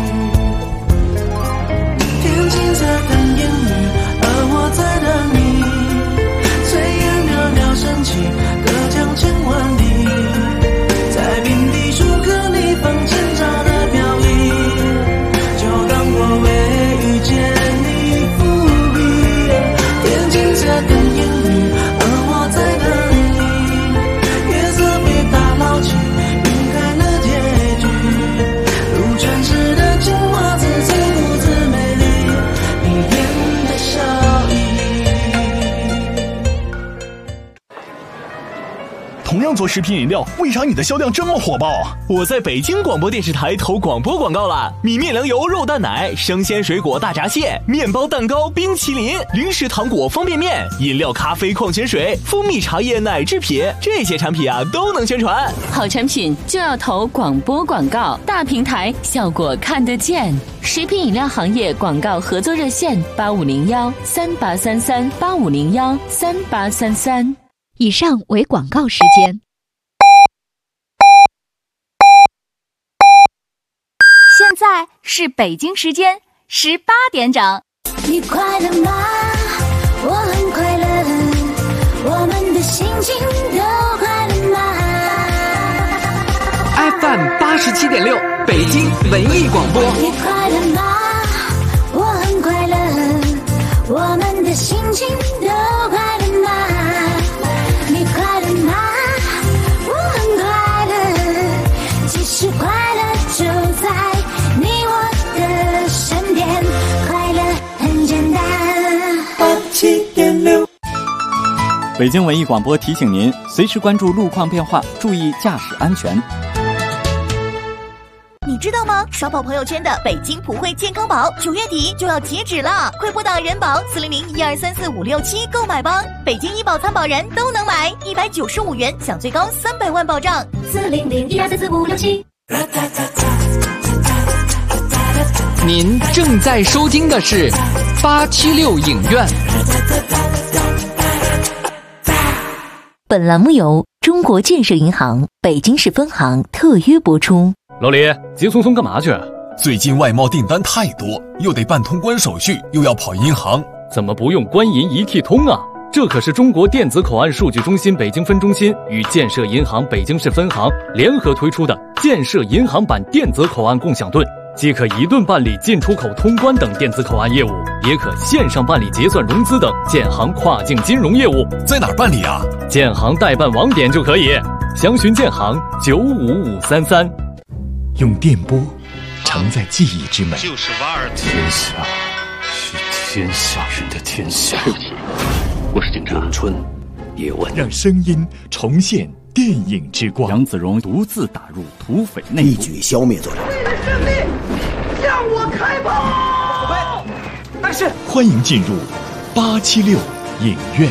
天青色等烟雨，而我在等你。炊烟袅袅升起，隔江千万里，在平地树根里放前朝的飘逸，就当我为遇见你。等烟雨，而我在等你。月色被打捞起，晕开了结局，如传世的精华，自顾自美丽，你眼的笑意。 同样做食品饮料，为啥你的销量这么火爆？ 我在北京广播电视台投广播广告了，米面粮油肉蛋奶、生鲜水果大闸蟹、面包蛋糕、冰淇淋、零食糖果方便面、饮料咖啡矿泉水、蜂蜜茶叶奶制品，这些产品都能宣传。 好产品就要投广播广告，大平台效果看得见。食品饮料行业广告合作热线8501-3833-8501-3833。 以上为广告时间。现在是北京时间18点整。 你快乐吗？我很快乐，我们的心情都快乐吗 ？FM 87.6，北京文艺广播。 你快乐吗？我很快乐，我们的心情都快乐吗？你快乐吗？我很快乐，其实快乐就在你我的身边，快乐很简单。87.6， 北京文艺广播提醒您，随时关注路况变化，注意驾驶安全。 你知道吗？刷爆朋友圈的北京普惠健康宝9月底就要截止了，快拨打人保400-1234-567购买吧。北京医保参保人都能买，195元享最高300万保障。 400-1234-567。 您正在收听的是876影院。 本栏目由中国建设银行北京市分行特约播出。 老李，急匆匆干嘛去？ 最近外贸订单太多，又得办通关手续，又要跑银行， 怎么不用官银一体通啊？这可是中国电子口岸数据中心北京分中心与建设银行北京市分行联合推出的建设银行版电子口岸共享盾，既可一盾办理进出口通关等电子口岸业务，也可线上办理结算融资等建行跨境金融业务。 在哪儿办理啊？ 建行代办网点就可以，详询建行95533。 用电波承载记忆之美， 就是瓦尔特。 天下是天下人的天下。 对不起，我是警察。 咏春叶问， 让声音重现电影之光。 杨子荣独自打入土匪内部， 一举消灭作者。 为了胜利，向我开炮！但是， 欢迎进入876影院。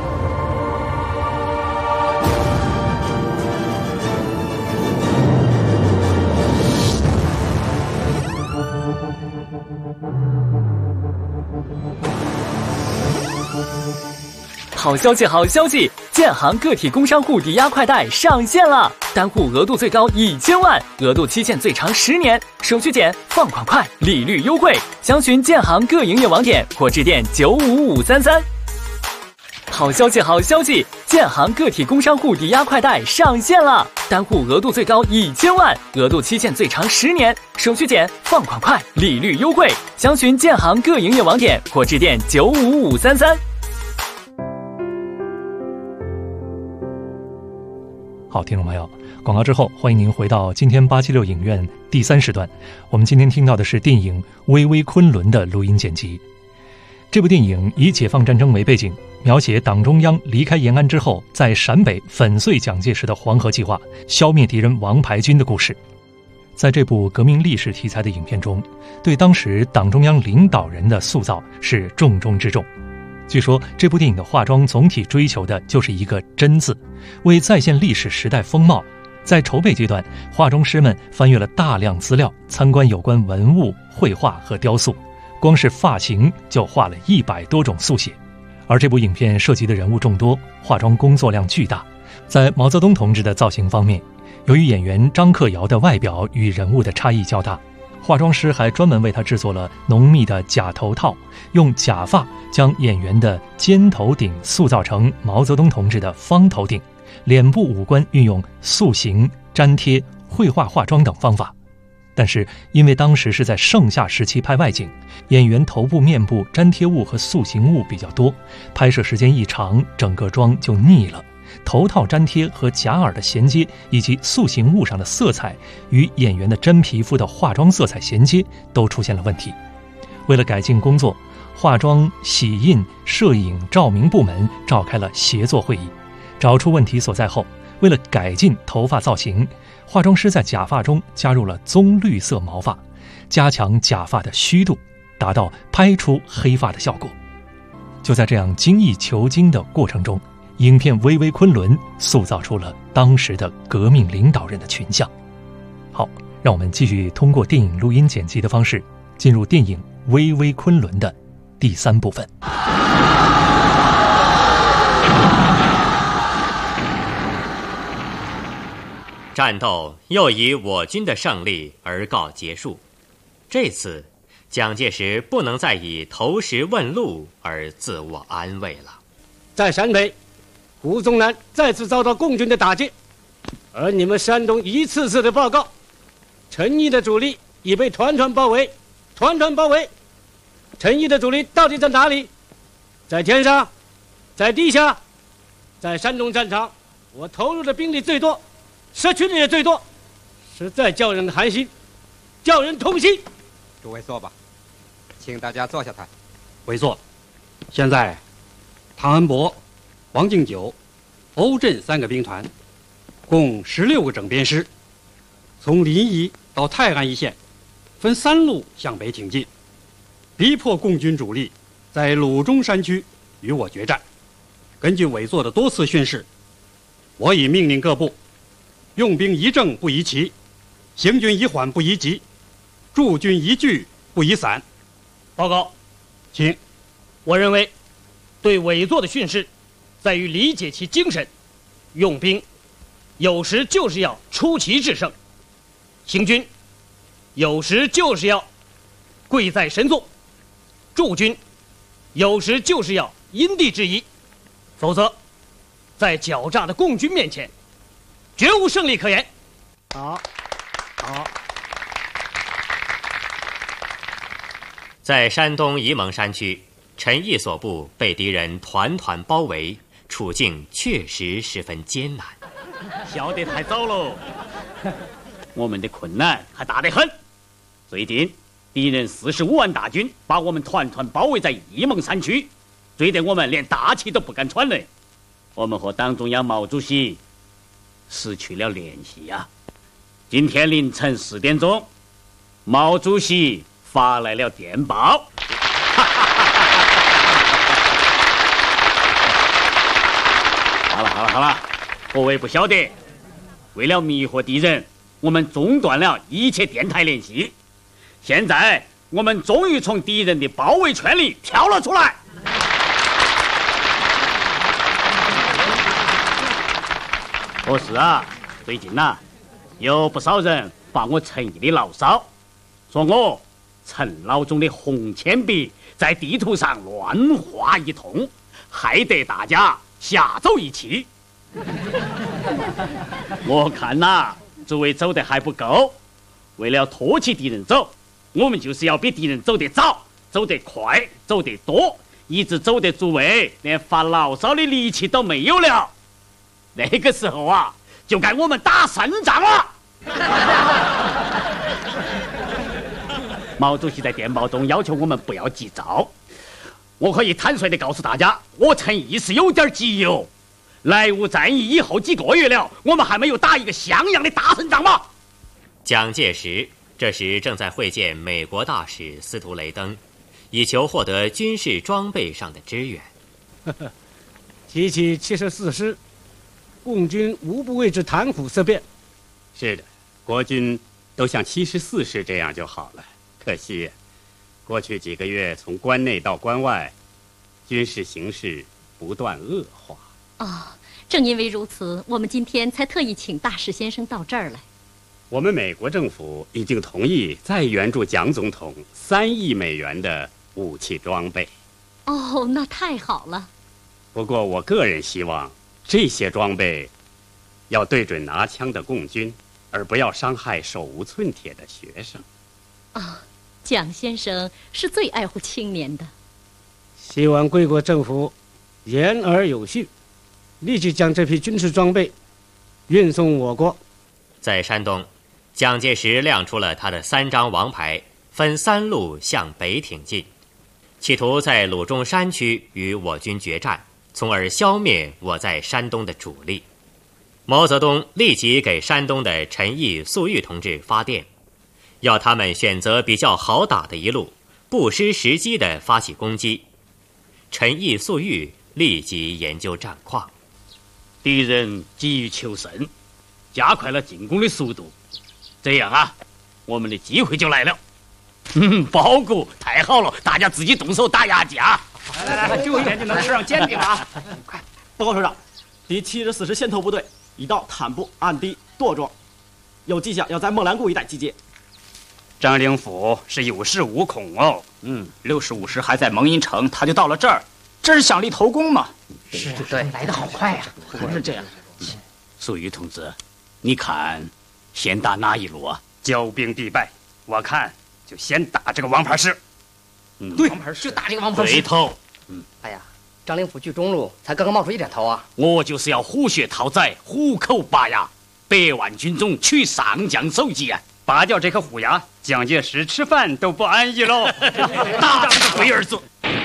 好消息，好消息！建行个体工商户抵押快贷上线了，单户额度最高1000万，额度期限最长10年，手续简，放款快，利率优惠。详询建行各营业网点或致电95533。 好消息，好消息！建行个体工商户抵押快贷上线了，单户额度最高1000万，额度期限最长10年，手续简，放款快，利率优惠。详询建行各营业网点或致电95533。 好，听众朋友，广告之后，欢迎您回到今天876影院第3时段。我们今天听到的是电影《巍巍昆仑》的录音剪辑。这部电影以解放战争为背景，描写党中央离开延安之后，在陕北粉碎蒋介石的黄河计划，消灭敌人王牌军的故事。在这部革命历史题材的影片中，对当时党中央领导人的塑造是重中之重。据说这部电影的化妆总体追求的就是一个真字，为再现历史时代风貌，在筹备阶段，化妆师们翻阅了大量资料，参观有关文物、绘画和雕塑，光是发型就画了100多种速写。而这部影片涉及的人物众多，化妆工作量巨大。在毛泽东同志的造型方面，由于演员张克尧的外表与人物的差异较大，化妆师还专门为他制作了浓密的假头套，用假发将演员的尖头顶塑造成毛泽东同志的方头顶，脸部五官运用塑形、粘贴、绘画化妆等方法。但是因为当时是在盛夏时期拍外景，演员头部、面部粘贴物和塑形物比较多，拍摄时间一长，整个妆就腻了。头套粘贴和假耳的衔接，以及塑形物上的色彩与演员的真皮肤的化妆色彩衔接都出现了问题。为了改进工作，化妆、洗印、摄影、照明部门召开了协作会议，找出问题所在后，为了改进头发造型，化妆师在假发中加入了棕绿色毛发，加强假发的虚度，达到拍出黑发的效果。就在这样精益求精的过程中，影片《巍巍昆仑》塑造出了当时的革命领导人的群像。好，让我们继续通过电影录音剪辑的方式，进入电影《巍巍昆仑》的第3部分。 战斗又以我军的胜利而告结束。这次，蒋介石不能再以投石问路而自我安慰了。 在陕北，胡宗南再次遭到共军的打击，而你们山东一次次的报告，陈毅的主力已被团团包围，团团包围。陈毅的主力到底在哪里？在天上，在地下，在山东战场，我投入的兵力最多，失去的也最多，实在叫人寒心，叫人痛心。 诸位坐吧，请大家坐下谈。 回座。现在，唐恩伯、王敬久、欧震3个兵团，共16个整编师，从临沂到泰安一线，分3路向北挺进，逼迫共军主力在鲁中山区与我决战。根据委座的多次训示，我已命令各部用兵宜正不宜奇，行军宜缓不宜急，驻军宜聚不宜散。 报告， 请。 我认为，对委座的训示，在于理解其精神。用兵，有时就是要出奇制胜；行军，有时就是要贵在神速；驻军，有时就是要因地制宜。否则，在狡诈的共军面前，绝无胜利可言。好，好。 在山东沂蒙山区，陈毅所部被敌人团团包围，处境确实十分艰难。 小得太早喽，我们的困难还大得很。最近，敌人45万大军把我们团团包围在沂蒙山区，追得我们连大气都不敢喘了。我们和党中央毛主席失去了联系呀。今天凌晨4点钟，毛主席发来了电报。好了，各位不晓得，为了迷惑敌人，我们中断了一切电台联系。现在我们终于从敌人的包围圈里跳了出来。可是啊，最近有不少人把我陈毅的牢骚，说我陈老总的红铅笔在地图上乱画一通， 害得大家下走一气。我看呐，诸位走得还不够，为了拖起敌人走，我们就是要比敌人走得早、走得快、走得多，一直走得诸位连发牢骚的力气都没有了。那个时候啊，就该我们打胜仗了。毛主席在电报中要求我们不要急躁，我可以坦率地告诉大家，我陈毅是有点急哟。莱芜战役以后几个月了，我们还没有打一个像样的大胜仗吗？ 蒋介石这时正在会见美国大使司徒雷登，以求获得军事装备上的支援。 提起74师，共军无不为之谈虎色变。 是的，国军都像74师这样就好了。可惜，过去几个月从关内到关外，军事形势不断恶化。 哦，正因为如此，我们今天才特意请大使先生到这儿来。 我们美国政府已经同意再援助蒋总统3亿美元的武器装备。 哦，那太好了。 不过，我个人希望这些装备要对准拿枪的共军，而不要伤害手无寸铁的学生。 啊，蒋先生是最爱护青年的。 希望贵国政府言而有序，立即将这批军事装备运送我国。 在山东，蒋介石亮出了他的3张王牌，分3路向北挺进，企图在鲁中山区与我军决战，从而消灭我在山东的主力。毛泽东立即给山东的陈毅、粟裕同志发电，要他们选择比较好打的一路，不失时机地发起攻击。陈毅、粟裕立即研究战况， 敌人急于求胜，加快了进攻的速度，这样啊，我们的机会就来了。包谷太好了，大家自己动手打压架。 来，就一点就能吃上煎饼了啊！快，报告首长，第74师先头部队已到坦布岸堤垛庄，有迹象要在莫兰固一带集结。 张灵甫是有恃无恐哦。65师还在蒙阴城，他就到了这儿，这是想立头功吗？ 是，对，来得好快呀！不是这样。 粟裕同志，你看，先打哪一路啊？骄兵必败，我看就先打这个王牌师。 对，就打这个王牌师。 对头。 哎呀，张灵甫据中路才刚刚冒出一点头啊！ 我就是要虎穴讨宰，虎口拔牙，100万军中取上将首级啊！拔掉这颗虎牙，蒋介石吃饭都不安逸喽！打这个龟儿子！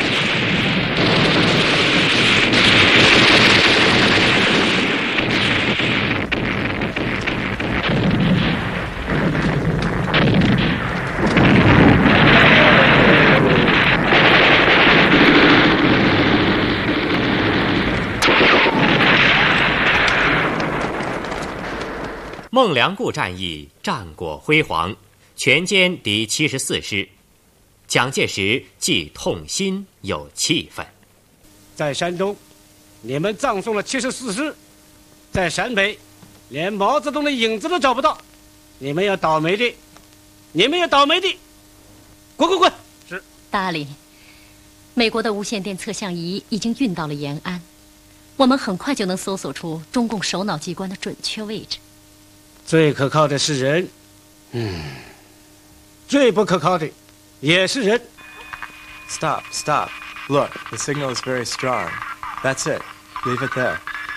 孟良崮战役战果辉煌，全歼敌74师。蒋介石既痛心又气愤。 在山东，你们葬送了74师；在陕北，连毛泽东的影子都找不到。你们要倒霉的，你们要倒霉的！滚滚滚！是。 达里，美国的无线电测向仪已经运到了延安，我们很快就能搜索出中共首脑机关的准确位置。 最可靠的是人，最不可靠的也是人。 Stop, stop. Look, the signal is very strong. That's it. Leave it there.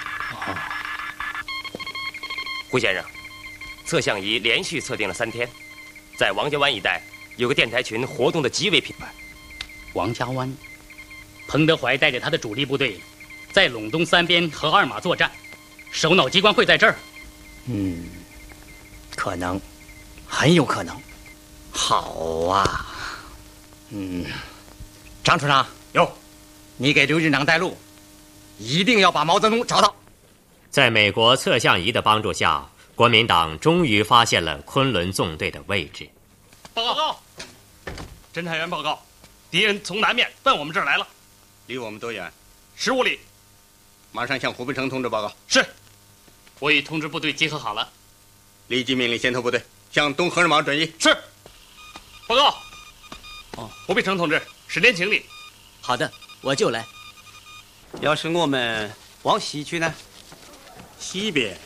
胡先生，测向仪连续测定了3天，在王家湾一带有个电台群活动的极为频繁。 王家湾，彭德怀带着他的主力部队在陇东3边和2马作战，首脑机关会在这儿。 可能，很有可能。好啊，张处长，你给刘军长带路，一定要把毛泽东找到。 在美国测向仪的帮助下，国民党终于发现了昆仑纵队的位置。 报告，侦探员报告，敌人从南面奔我们这儿来了。 离我们多远 ？15里。 马上向胡奔成同志报告。 是。 我与同志部队集合好了。 立即命令先头部队向东荷尔芒转移。 是。报告。胡必成同志，时间请你。 好的，我就来。 要是我们往西去呢？ 西边，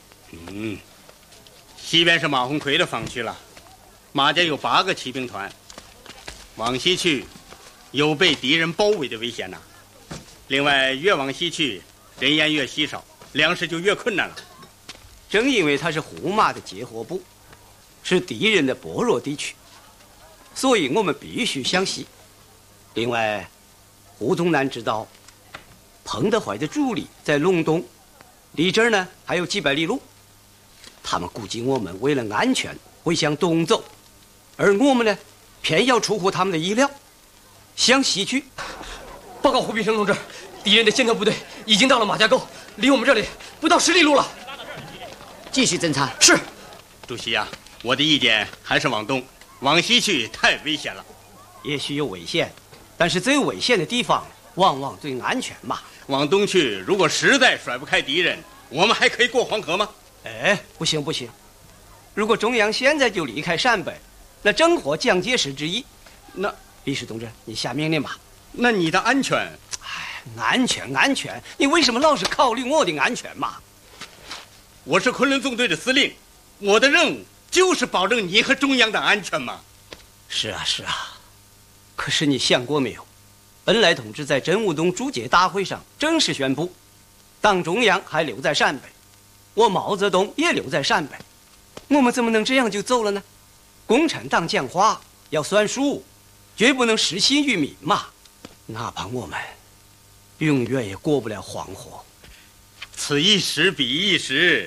西边是马鸿逵的防区了。马家有8个骑兵团，往西去，有被敌人包围的危险呐。另外，越往西去，人烟越稀少，粮食就越困难了。 正因为它是胡马的结合部，是敌人的薄弱地区，所以我们必须向西。另外，胡宗南知道彭德怀的主力在隆冬，离这儿呢还有几百里路。他们估计我们为了安全会向东走，而我们呢偏要出乎他们的意料，向西去。 报告胡必生同志，敌人的先头部队已经到了马家沟，离我们这里不到10里路了。 继续侦察。 是。 主席啊，我的意见还是往东，往西去太危险了。 也许有危险，但是最危险的地方往往最安全嘛。 往东去，如果实在甩不开敌人，我们还可以过黄河吗？ 哎，不行不行！如果中央现在就离开陕北，那正合蒋介石之意。那李石同志，你下命令吧。 那你的安全？ 哎，安全！你为什么老是考虑我的安全嘛？ 我是昆仑纵队的司令，我的任务就是保证你和中央的安全嘛。 是啊。可是你想过没有？恩来同志在真武洞铸节大会上正式宣布，党中央还留在陕北，我毛泽东也留在陕北，我们怎么能这样就走了呢？共产党讲话要算数，绝不能失信于民嘛。哪怕我们永远也过不了黄河。 此一时彼一时，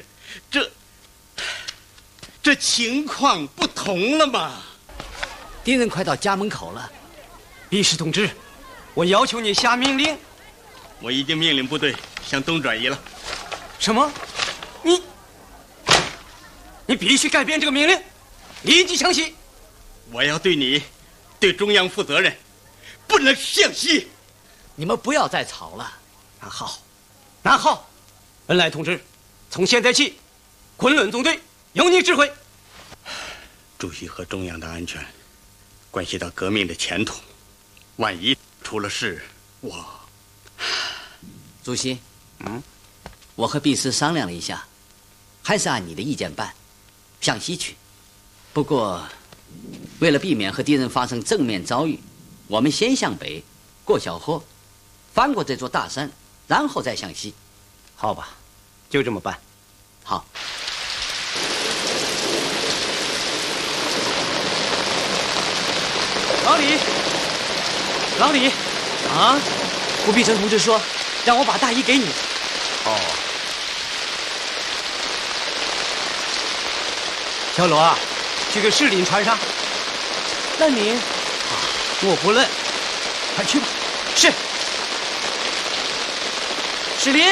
这情况不同了嘛。 敌人快到家门口了。 李石同志，我要求你下命令。 我已经命令部队向东转移了。 什么？你必须改变这个命令，立即向西。 我要对中央负责任，不能向西。 你们不要再吵了。 那好，恩来同志，从现在起，昆仑纵队由你指挥。 主席和中央的安全，关系到革命的前途。万一出了事， 主席，我和毕师商量了一下，还是按你的意见办，向西去。不过，为了避免和敌人发生正面遭遇，我们先向北过小河，翻过这座大山，然后再向西。 好吧，就这么办。 好。 老李， 啊， 胡必生同志说让我把大衣给你。 哦， 小罗啊，去给士林穿上。那你，我不冷，快去吧。是。士林，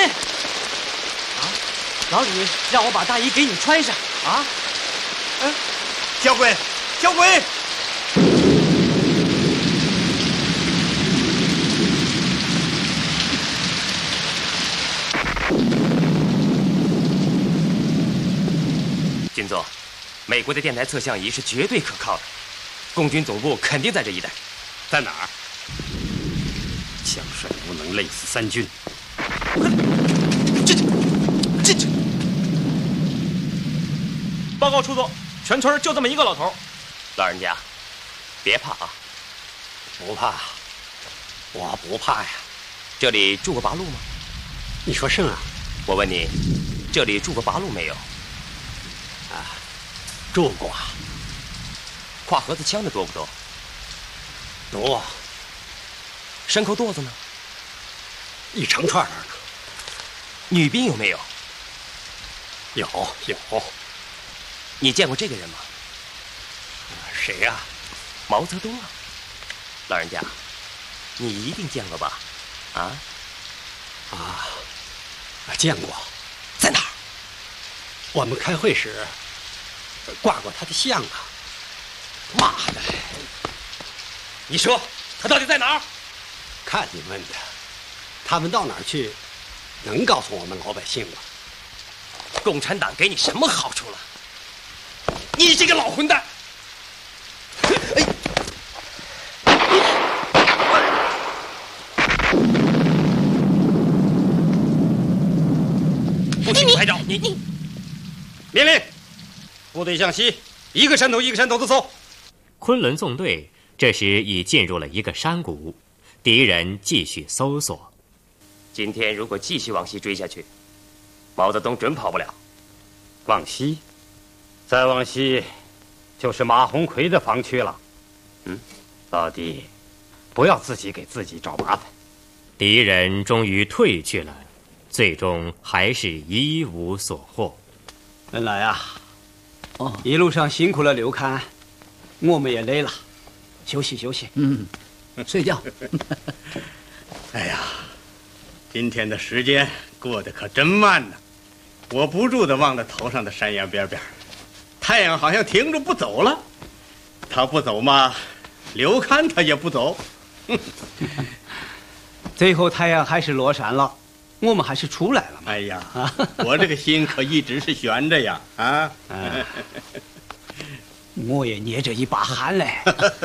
老李让我把大衣给你穿上啊。 小鬼。 金总，美国的电台测向仪是绝对可靠的，共军总部肯定在这一带。 在哪儿？将帅无能，累死3军。 这！报告处座，全村就这么一个老头。 老人家，别怕啊。 不怕，我不怕呀。 这里住过八路吗？ 你说甚啊？ 我问你，这里住过八路没有？ 住过。 挎盒子枪的多不多？ 多。 牲口垛子呢？ 一长串呢。 女兵有没有？ 有。 你见过这个人吗？ 谁呀？ 毛泽东啊。老人家，你一定见过吧？ 见过。在哪儿？我们开会时挂过他的像啊！妈的！ 你说他到底在哪儿？ 看你问的，他们到哪儿去，能告诉我们老百姓吗？ 共产党给你什么好处了？ 你这个老混蛋！ 请拍照。你命令，部队向西，一个山头一个山头的搜。 昆仑纵队这时已进入了一个山谷，敌人继续搜索。 今天如果继续往西追下去，毛泽东准跑不了。 往西，再往西，就是马鸿逵的防区了。老弟，不要自己给自己找麻烦。 敌人终于退去了，最终还是一无所获。 恩来啊，一路上辛苦了刘戡，我们也累了，休息休息。 睡觉。 哎呀，今天的时间过得可真慢呢，我不住地望着头上的山崖边边，太阳好像停住不走了。他不走嘛，刘戡他也不走。 最后太阳还是落山了，我们还是出来了嘛。 哎呀，我这个心可一直是悬着呀！啊， 我也捏着一把汗嘞。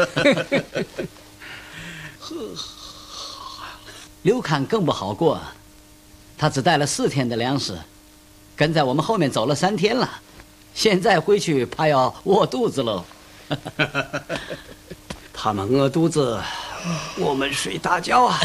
刘戡更不好过，他只带了4天的粮食，跟在我们后面走了3天了，现在回去怕要饿肚子喽。 他们饿肚子，我们睡大觉啊。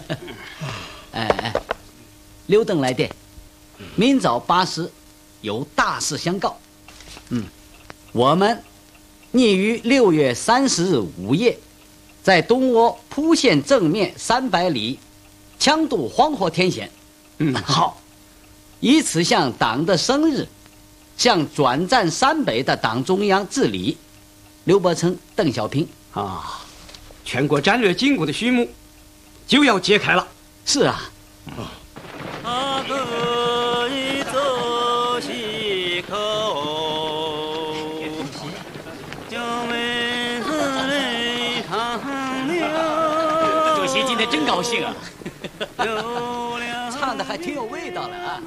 刘登来电，明早8时有大事相告。我们拟于6月30日午夜，在东阿蒲县正面300里，强渡黄河天险。 好， 以此向党的生日，向转战陕北的党中央致礼。刘伯承、邓小平啊，全国战略进攻的序幕就要揭开了。 是啊。 主席今天真高兴啊！ 唱的还挺有味道了啊！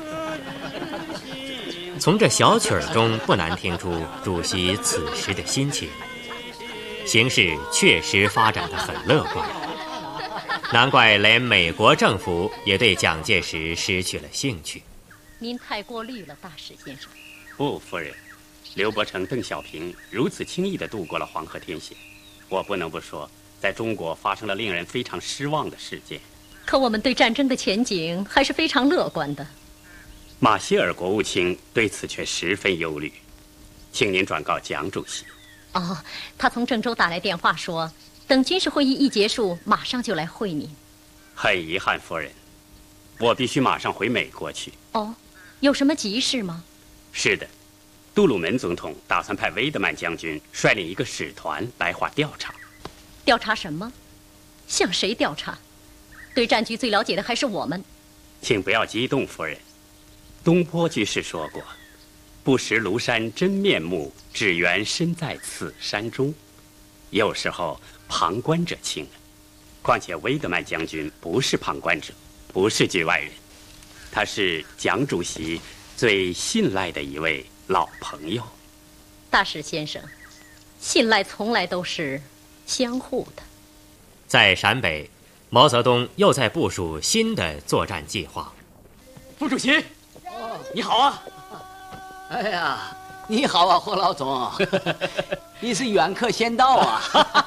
从这小曲儿中不难听出主席此时的心情。形势确实发展得很乐观，难怪连美国政府也对蒋介石失去了兴趣。 您太过虑了，大使先生。 不，夫人，刘伯承、邓小平如此轻易地渡过了黄河天险，我不能不说，在中国发生了令人非常失望的事件。 可我们对战争的前景还是非常乐观的。 马歇尔国务卿对此却十分忧虑，请您转告蒋主席。 他从郑州打来电话说，等军事会议一结束，马上就来会您。 很遗憾，夫人，我必须马上回美国去。 有什么急事吗？ 是的，杜鲁门总统打算派威德曼将军率领一个使团来华调查。 调查什么？向谁调查？对战局最了解的还是我们。 请不要激动，夫人。东坡居士说过，不识庐山真面目，只缘身在此山中。有时候旁观者清了，况且威德曼将军不是旁观者，不是局外人，他是蒋主席最信赖的一位老朋友。 大使先生，信赖从来都是相互的。 在陕北，毛泽东又在部署新的作战计划。 副主席，你好啊！ 哎呀，你好啊，霍老总，你是远客先到啊！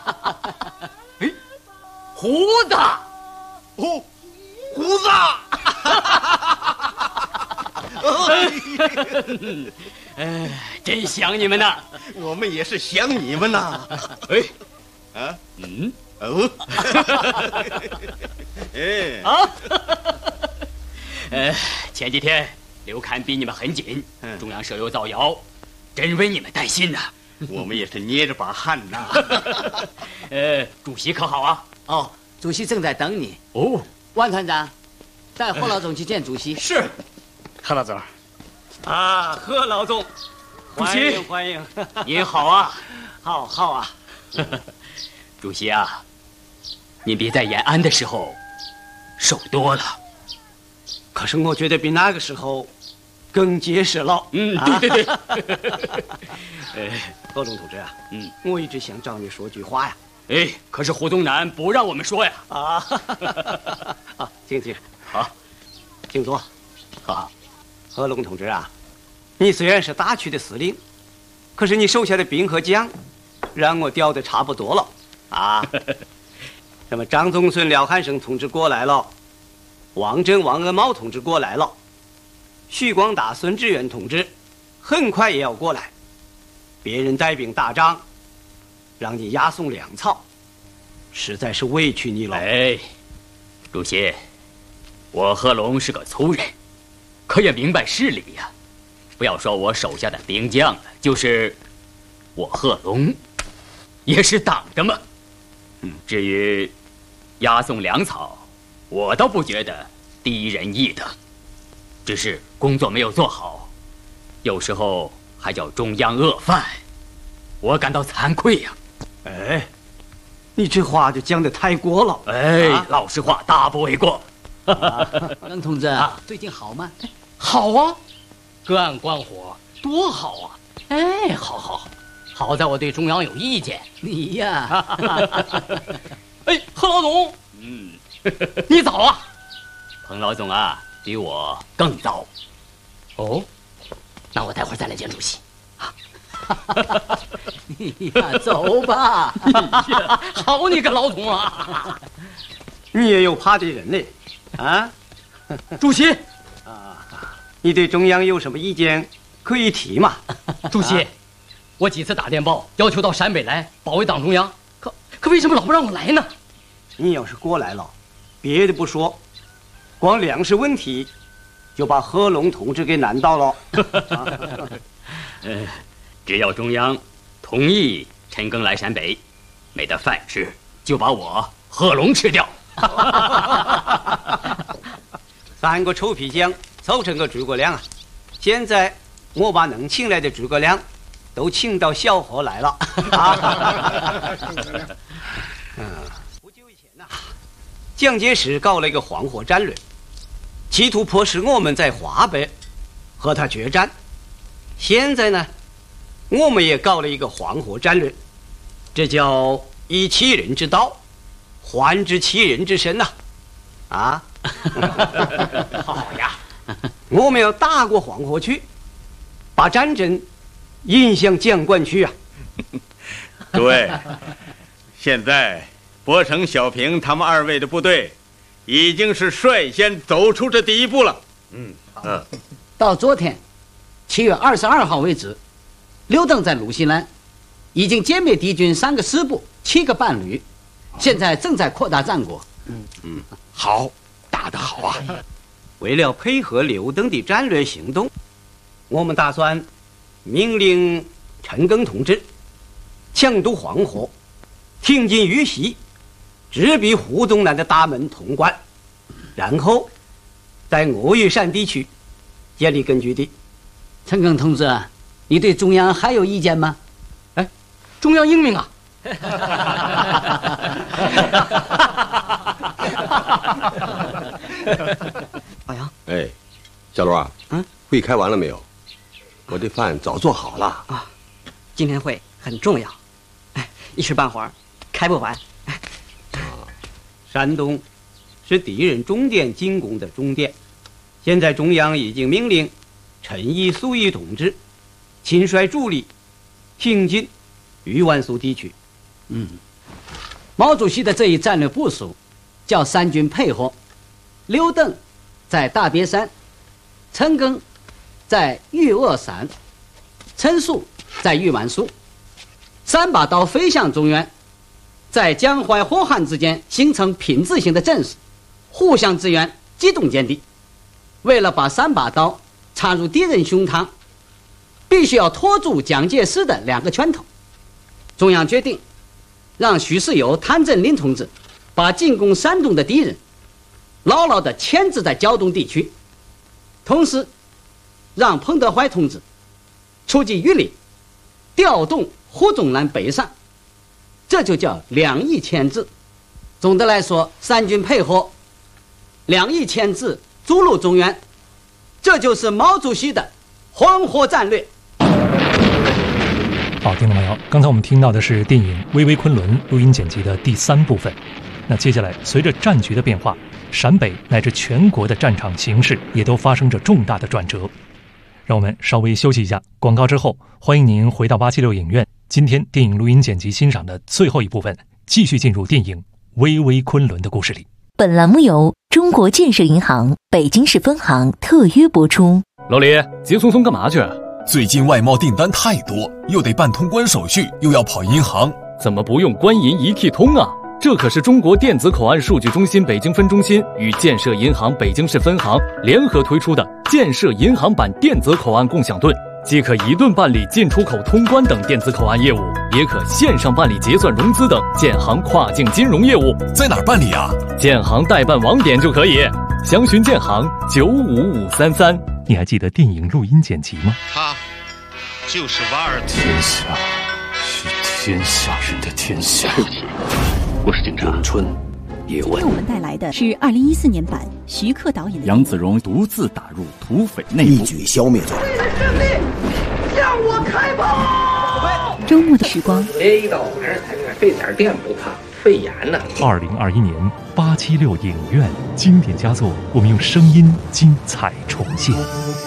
胡子， 胡子！ 真想你们呐！ 我们也是想你们呐！ 前几天刘戡逼你们很紧，中央社有造谣，真为你们担心呐。 我们也是捏着把汗呐。 主席可好啊？ 主席正在等你。万团长，带霍老总去见主席。 是。 贺老总。 贺老总， 主席欢迎。 您好啊。 好啊。 主席啊，您比在延安的时候瘦多了。 可是我觉得比那个时候更结实了。 对。 贺总同志啊，我一直想找你说句话呀。 可是胡宗南不让我们说呀。 请。 好， 请坐。 好。 贺龙同志啊，你虽然是大区的司令，可是你手下的兵和将，让我调的差不多了啊。什么张宗顺、廖汉生同志过来了，王震、王恩茂同志过来了，许光达、孙志远同志很快也要过来。别人带兵打仗，让你押送粮草，实在是委屈你了。 哎，主席，我贺龙是个粗人，可也明白事理呀。不要说我手下的兵将了，就是我贺龙，也是党的嘛。至于押送粮草，我倒不觉得低人一等，只是工作没有做好，有时候还叫中央饿饭，我感到惭愧呀。 哎，你这话就讲得太过了。 哎，老实话，大不为过。 任同志，最近好吗？ 好啊，个案关火，多好啊！哎，好，好在我对中央有意见。 你呀， 哎，贺老总，你早啊！ 彭老总啊，比我更早。 哦，那我待会儿再来见主席。 你呀，走吧。 好你个老总啊！ 你也有怕的人呢，啊？ 主席， 你对中央有什么意见可以提嘛？ 主席，我几次打电报要求到陕北来保卫党中央，可为什么老不让我来呢？ 你要是过来了，别的不说，光粮食问题就把贺龙同志给难到了。 只要中央同意陈赓来陕北，没得饭吃，就把我贺龙吃掉。 3个臭皮匠凑成个诸葛亮啊！现在我把能请来的诸葛亮都请到小河来了。不久以前呐，蒋介石搞了一个黄河战略，企图迫使我们在华北和他决战。现在呢，我们也搞了一个黄河战略，这叫以其人之道还治其人之身呐！啊， 好呀， 我们要打过黄河去，把战争引向蒋管区啊！ 对，现在博成、小平他们2位的部队已经是率先走出这第一步了。 到昨天7月22号为止，刘登在鲁西南已经歼灭敌军3个师部、7个半旅，现在正在扩大战果。 好，打得好啊！为了配合刘登的战略行动，我们打算命令陈赓同志强渡黄河，挺进豫西，直逼湖东南的大门潼关，然后在鄂豫陕地区建立根据地。 陈赓同志，你对中央还有意见吗？ 哎，中央英明啊！ 老杨，哎，小罗啊，会开完了没有？我的饭早做好了啊。今天会很重要，一时半会儿开不完。 山东是敌人重点进攻的终点，现在中央已经命令陈毅、粟裕同志亲率主力挺进豫皖苏地区。 毛主席的这一战略部署叫3军配合，刘登在大别山，陈赓在豫鄂陕，陈粟在豫皖苏，3把刀飞向中原，在江淮火汉之间形成品质性的阵势，互相支援，机动歼敌。为了把3把刀插入敌人胸膛，必须要拖住蒋介石的2个拳头。中央决定让许世友、谭震林同志把进攻山东的敌人牢牢地牵制在胶东地区，同时让彭德怀同志出击榆林，调动胡宗南北上，这就叫2翼牵制。总的来说，3军配合，2翼牵制，逐鹿中原，这就是毛主席的黄河战略。 好，听众朋友，刚才我们听到的是电影《巍巍昆仑》录音剪辑的第3部分。那接下来，随着战局的变化， 陕北乃至全国的战场形势也都发生着重大的转折。让我们稍微休息一下，广告之后，欢迎您回到876影院。今天电影录音剪辑欣赏的最后一部分，继续进入电影《巍巍昆仑》的故事里。 本栏目由中国建设银行北京市分行特约播出。 老李，急匆匆干嘛去？ 最近外贸订单太多，又得办通关手续，又要跑银行， 怎么不用官银一体通啊？这可是中国电子口岸数据中心北京分中心与建设银行北京市分行联合推出的建设银行版电子口岸共享盾，既可一盾办理进出口通关等电子口岸业务，也可线上办理结算融资等建行跨境金融业务。 在哪儿办理啊？ 建行代办网点就可以，详询建行95533。 你还记得电影录音剪辑吗？ 他就是瓦尔特。 天下是天下人的天下。 我是警察咏春叶问。 今天我们带来的是2014年版徐克导演的。 杨子荣独自打入土匪内部， 一举消灭罪。 为了胜利，向我开炮！ 周末的时光， 一到晚上才这点电不怕，肺炎呢。 2021年876影院经典佳作，我们用声音精彩重现。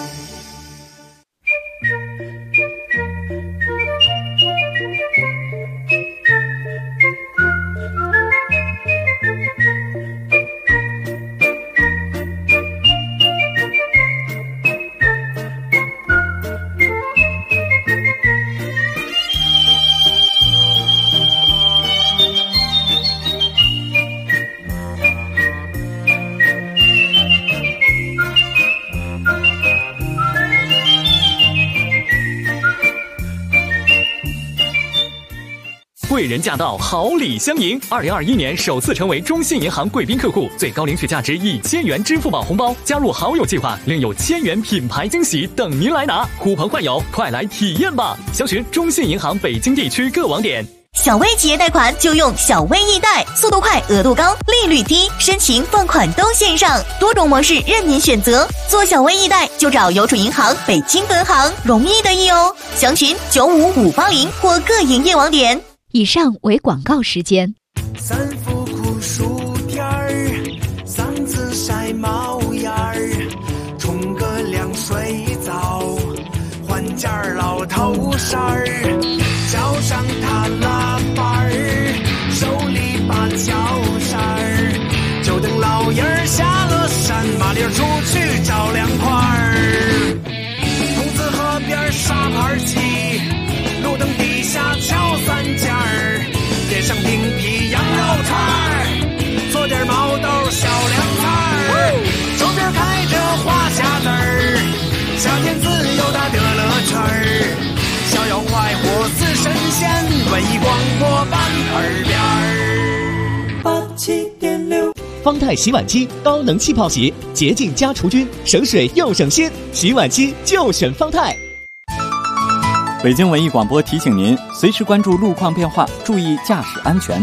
贵人驾到，好礼相迎。2021年首次成为中信银行贵宾客户，最高领取价值1000元支付宝红包，加入好友计划，另有1000元品牌惊喜等您来拿。呼朋唤友，快来体验吧！详询中信银行北京地区各网点。 小微企业贷款就用小微易贷，速度快，额度高，利率低，申请放款都线上，多种模式任您选择。做小微易贷就找邮储银行北京分行，容易的易哦。详询95580或各营业网点。 以上为广告时间。 三伏酷暑天儿，嗓子晒冒烟儿，冲个凉水澡，换件老头衫儿，脚上踏拉板儿，手里把脚扇儿，就等老爷儿下了山，麻溜出去找凉快儿。筒子河边沙盘棋，路灯底下敲三尖儿，点上冰皮羊肉串儿，做点毛豆小凉菜儿，周边开着花匣子儿，夏天自由的得乐趣儿，逍遥快活似神仙，文艺广播版耳边儿。87.6 方太洗碗机高能气泡洗，洁净加除菌，省水又省心，洗碗机就选方太。 北京文艺广播提醒您，随时关注路况变化，注意驾驶安全。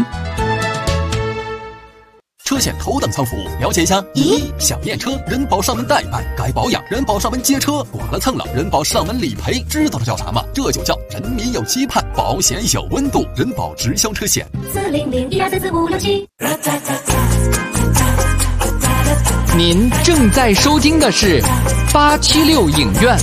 车险头等舱服务，了解一下。1. 想验车，人保上门代办；该保养，人保上门接车；剐了蹭了，人保上门理赔。知道这叫啥吗？这就叫人民有期盼，保险有温度。人保直销车险。 40012344567。 您正在收听的是876影院。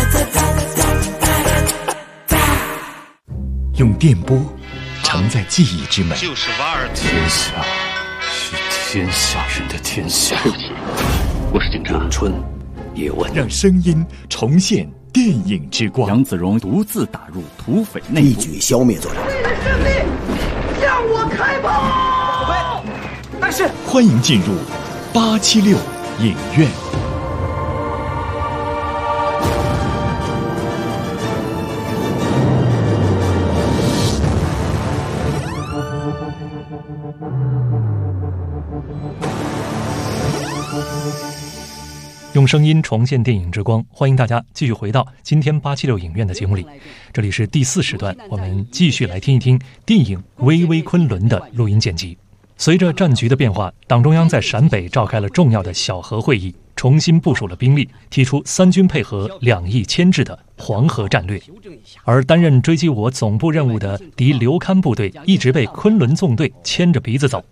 用电波承载记忆之美， 就是瓦尔特。 天下是天下人的天下。 我是警察咏春叶问。 让声音重现电影之光。 杨子荣独自打入土匪内部， 一举消灭罪。 为了胜利，向我开炮！ 但是欢迎进入876影院。用声音重现电影之光，欢迎大家继续回到今天876影院的节目里。这里是第4时段，我们继续来听一听电影《巍巍昆仑》的录音剪辑。随着战局的变化，党中央在陕北召开了重要的小河会议，重新部署了兵力，提出3军配合2翼牵制的黄河战略。而担任追击我总部任务的敌刘戡部队一直被昆仑纵队牵着鼻子走。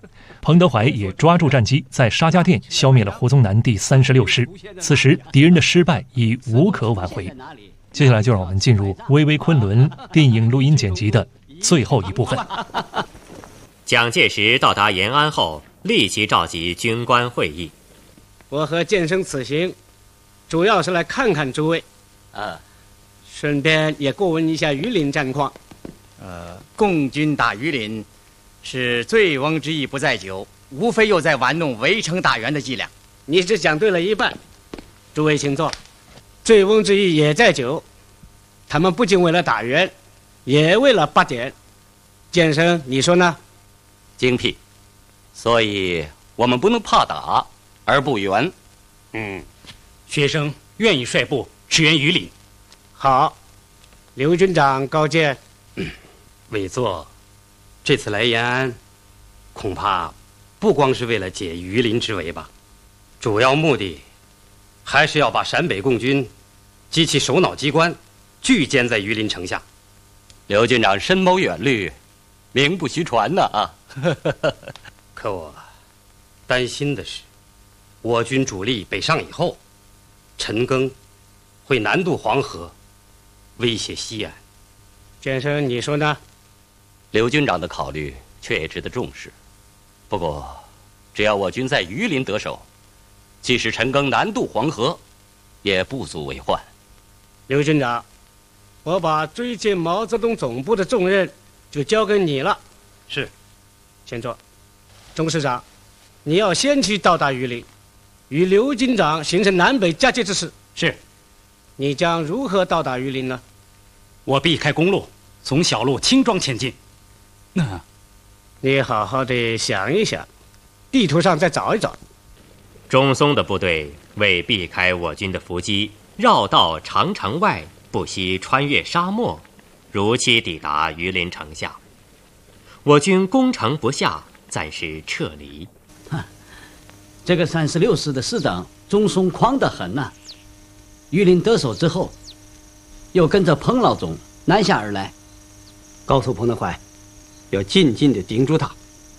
彭德怀也抓住战机，在沙家店消灭了胡宗南第36师。此时敌人的失败已无可挽回。接下来就让我们进入《微微昆仑》电影录音剪辑的最后一部分。 蒋介石到达延安后，立即召集军官会议。 我和建生此行，主要是来看看诸位，顺便也过问一下榆林战况。 共军打榆林，是醉翁之意不在酒，无非又在玩弄围城打援的伎俩。 你只讲对了一半。诸位请坐。醉翁之意也在酒，他们不仅为了打援，也为了拔点。建生，你说呢？ 精辟。所以我们不能怕打而不援。 学生愿意率部驰援榆林。 好，刘军长高见。 委座，这次来延安，恐怕不光是为了解榆林之围吧，主要目的还是要把陕北共军及其首脑机关聚歼在榆林城下。 刘军长深谋远虑，名不虚传呐啊！ 可我担心的是，我军主力北上以后，陈赓会南渡黄河，威胁西安。 建生，你说呢？ 刘军长的考虑却也值得重视。不过，只要我军在榆林得手，即使陈赓南渡黄河，也不足为患。 刘军长，我把追歼毛泽东总部的重任就交给你了。 是。 先坐。钟师长，你要先去到达榆林，与刘军长形成南北夹击之势。 是。 你将如何到达榆林呢？ 我避开公路，从小路轻装前进。 你好好的想一想，地图上再找一找。 钟松的部队为避开我军的伏击，绕道长城外，不惜穿越沙漠，如期抵达榆林城下。我军攻城不下，暂时撤离。 这个36师的师长钟松狂得很呐！榆林得手之后，又跟着彭老总南下而来， 告诉彭德怀，要紧紧地盯住他。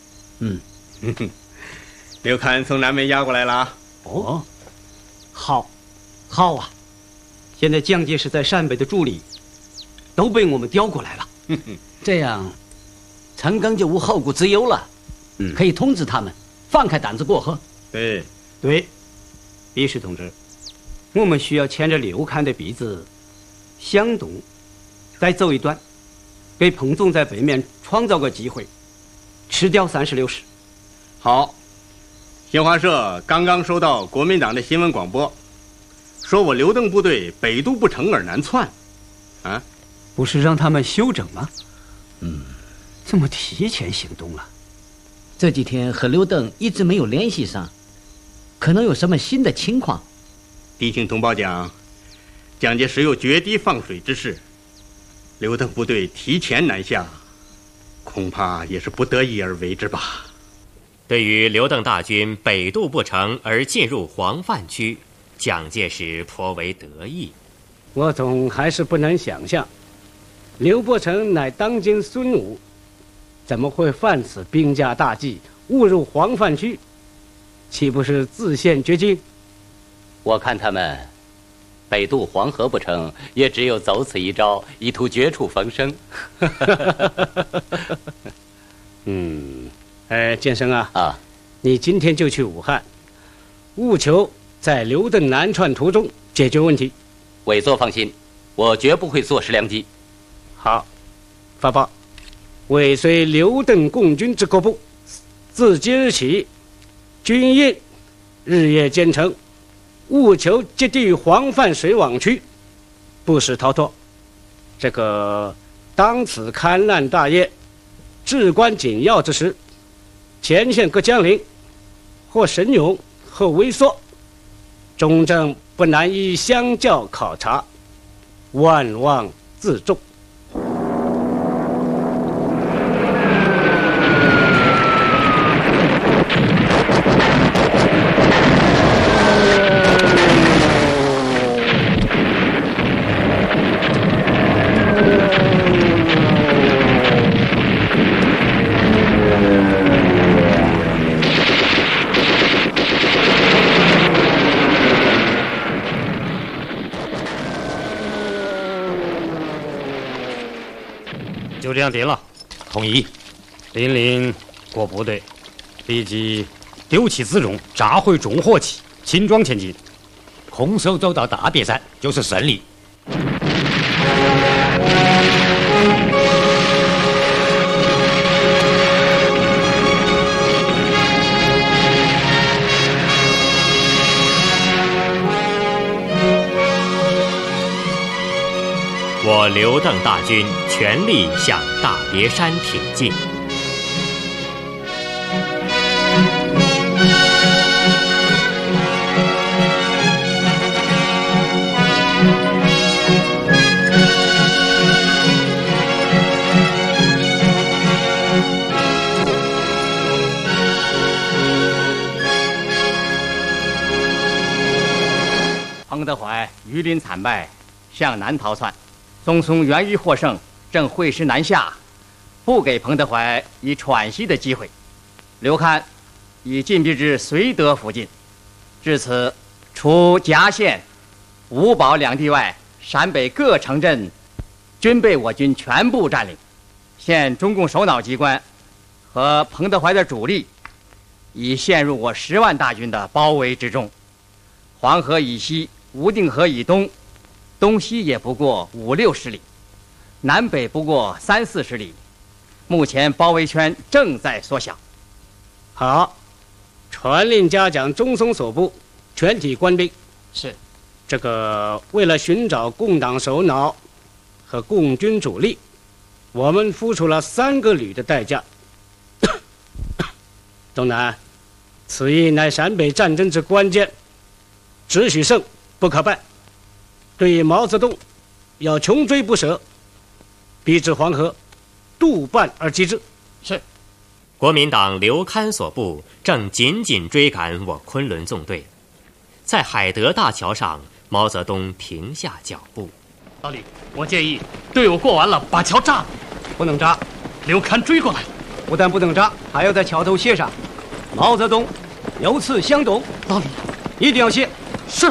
刘戡从南门押过来了。 好啊！现在蒋介石在陕北的助力都被我们调过来了。 这样，陈赓就无后顾之忧了。可以通知他们放开胆子过河。 对，李石同志，我们需要牵着刘戡的鼻子向东，再走一段，给彭总在北面创造个机会，吃掉36师。 好，新华社刚刚收到国民党的新闻广播，说我刘邓部队北渡不成而南窜。 不是让他们休整吗？怎么提前行动了？ 这几天和刘邓一直没有联系上，可能有什么新的情况。 敌情同胞讲，蒋介石有决堤放水之势，刘邓部队提前南下，恐怕也是不得已而为之吧。 对于刘邓大军北渡不成而进入黄泛区，蒋介石颇为得意。 我总还是不能想象，刘伯承乃当今孙武，怎么会犯此兵家大忌，误入黄泛区？岂不是自陷绝境？ 我看他们北渡黄河不成，也只有走此一招，以图绝处逢生。 建生啊，你今天就去武汉，务求在刘邓南窜途中解决问题。 委座放心，我绝不会坐失良机。 好，发报，尾随刘邓共军之各部，自今日起，军应日夜兼程，务求接地于黄泛水网区，不使逃脱。这个当此勘难大业至关紧要之时，前线各将领或神勇或微缩，中正不难以相较考察，万望自重。 就这样定了。 同意。 命令各部队立即丢弃辎重，扎回重火器，轻装前进。 空手走到大别山就是胜利。 我刘邓大军全力向大别山挺进。 彭德怀榆林惨败，向南逃窜。宋松源于获胜，正会师南下，不给彭德怀以喘息的机会。刘戡已进逼至绥德附近，至此，除夹县、五堡两地外，陕北各城镇均被我军全部占领。现中共首脑机关和彭德怀的主力已陷入我10万大军的包围之中。黄河以西、无定河以东，东西也不过50-60里，南北不过30-40里。目前包围圈正在缩小。 好，传令嘉奖中松所部全体官兵。 是。 这个为了寻找共党首脑和共军主力，我们付出了3个旅的代价。东南，此役乃陕北战争之关键，只许胜不可败。对毛泽东要穷追不舍，逼至黄河，督办而击之。 是。 国民党刘戡所部正紧紧追赶我昆仑纵队，在海德大桥上，毛泽东停下脚步。 老李，我建议队伍过完了，把桥炸了。 不能炸， 刘戡追过来。 不但不能炸，还要在桥头卸上毛泽东有此相董。 老李， 一定要卸。 是。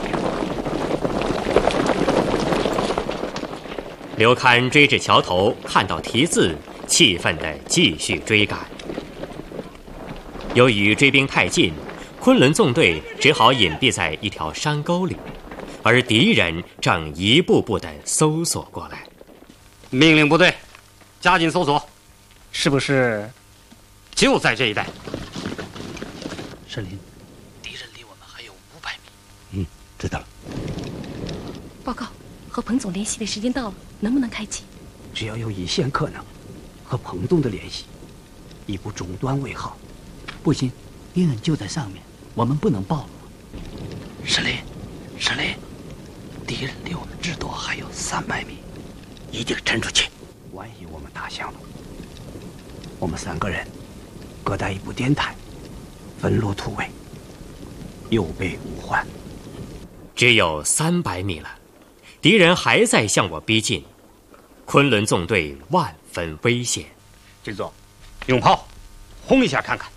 刘戡追至桥头，看到题字，气愤地继续追赶。由于追兵太近，昆仑纵队只好隐蔽在一条山沟里，而敌人正一步步地搜索过来。 命令部队加紧搜索。 是不是就在这一带？ 申林， 敌人离我们还有500米。知道了。 报告，和彭总联系的时间到了，能不能开启？ 只要有一线可能和彭总的联系，以不中断为好。 不行，敌人就在上面，我们不能暴露。 申林，敌人离我们至多还有300米，一定沉出去。 万一我们打响了，我们3个人各带一部电台，分路突围，有备无患。 只有300米了，敌人还在向我逼近，昆仑纵队万分危险。 军座，用炮轰一下看看。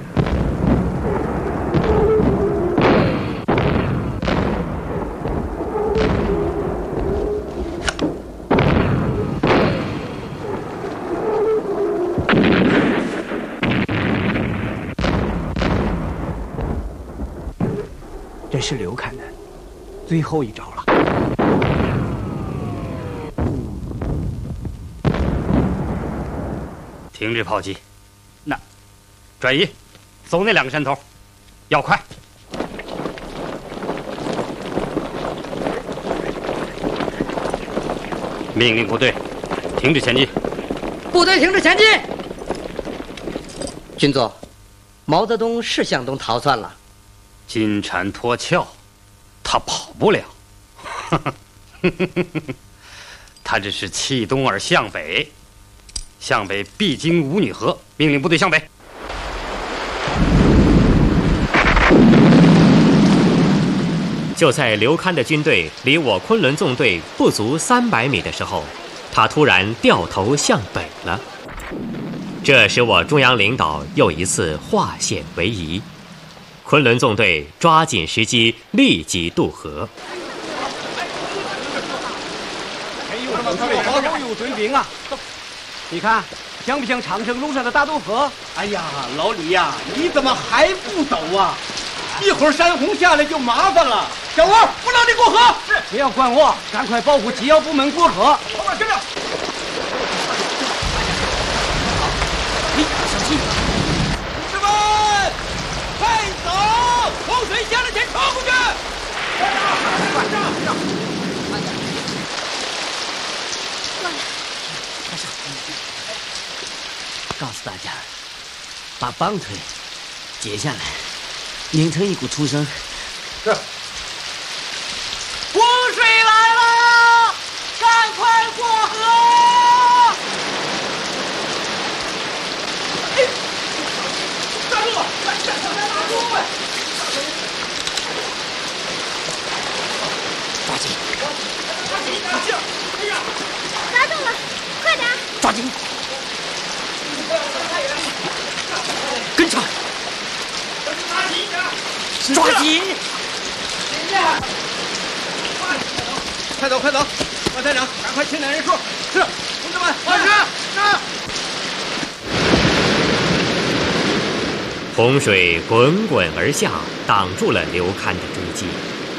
这是刘戡的最后一招了。 停止炮击。那，转移，走那2个山头，要快。命令部队停止前进。 部队停止前进。军座，毛泽东是向东逃窜了。 金蝉脱壳，他跑不了。他只是弃东而向北，向北必经五女河。命令部队向北。 就在刘戡的军队离我昆仑纵队不足300米的时候，他突然掉头向北了。这使我中央领导又一次化险为夷。昆仑纵队抓紧时机，立即渡河。 有追兵啊！ 你看像不像长城路上的大渡河？ 哎呀，老李呀，你怎么还不走啊？一会儿山洪下来就麻烦了。小吴，不让你过河。 是，不要管我，赶快保护机要部门过河。 后面跟着。 小心！ 同志们，快走！洪水下来，先冲过去！快上！ 告诉大家，把绑腿解下来，拧成一股粗绳。 是。 洪水来了，赶快过河！ 站住！站住！ 抓紧！ 抓住了，快点！ 抓紧！跟上！抓紧！ 快走！万台长，赶快清点人数。是，同志们，完事。是。 洪水滚滚而下，挡住了刘戡的追击。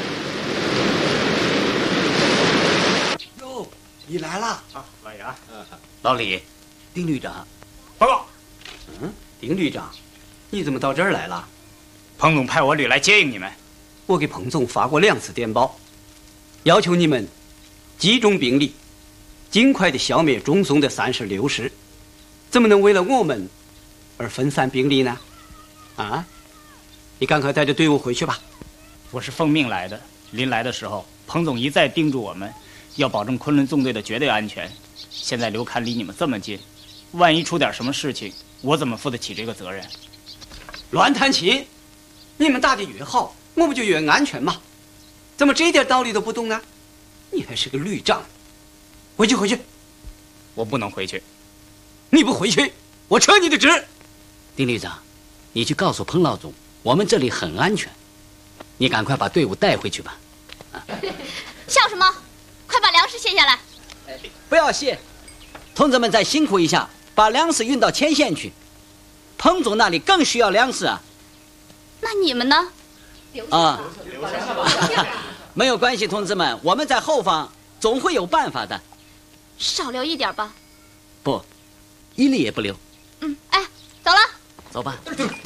哟，你来了啊，老杨。 老李，丁旅长， 报告。 丁旅长，你怎么到这儿来了？ 彭总派我旅来接应你们。 我给彭总发过2次电报，要求你们集中兵力，尽快的消灭中松的36师。怎么能为了我们而分散兵力呢？啊！你赶快带着队伍回去吧。 我是奉命来的。临来的时候，彭总一再叮嘱我们，要保证昆仑纵队的绝对安全。现在刘戡离你们这么近，万一出点什么事情，我怎么负得起这个责任？ 乱弹琴！你们打得越好，我们就越安全嘛。怎么这点道理都不懂呢？你还是个旅长。回去！ 我不能回去。 你不回去，我撤你的职。 丁旅长，你去告诉彭老总，我们这里很安全。你赶快把队伍带回去吧。 笑什么？快把粮食卸下来！ 不要卸，同志们再辛苦一下，把粮食运到前线去。彭总那里更需要粮食啊。 那你们呢？ 啊，没有关系，同志们，我们在后方总会有办法的。 少留一点吧。 不，一粒也不留。 哎，走了。 走吧。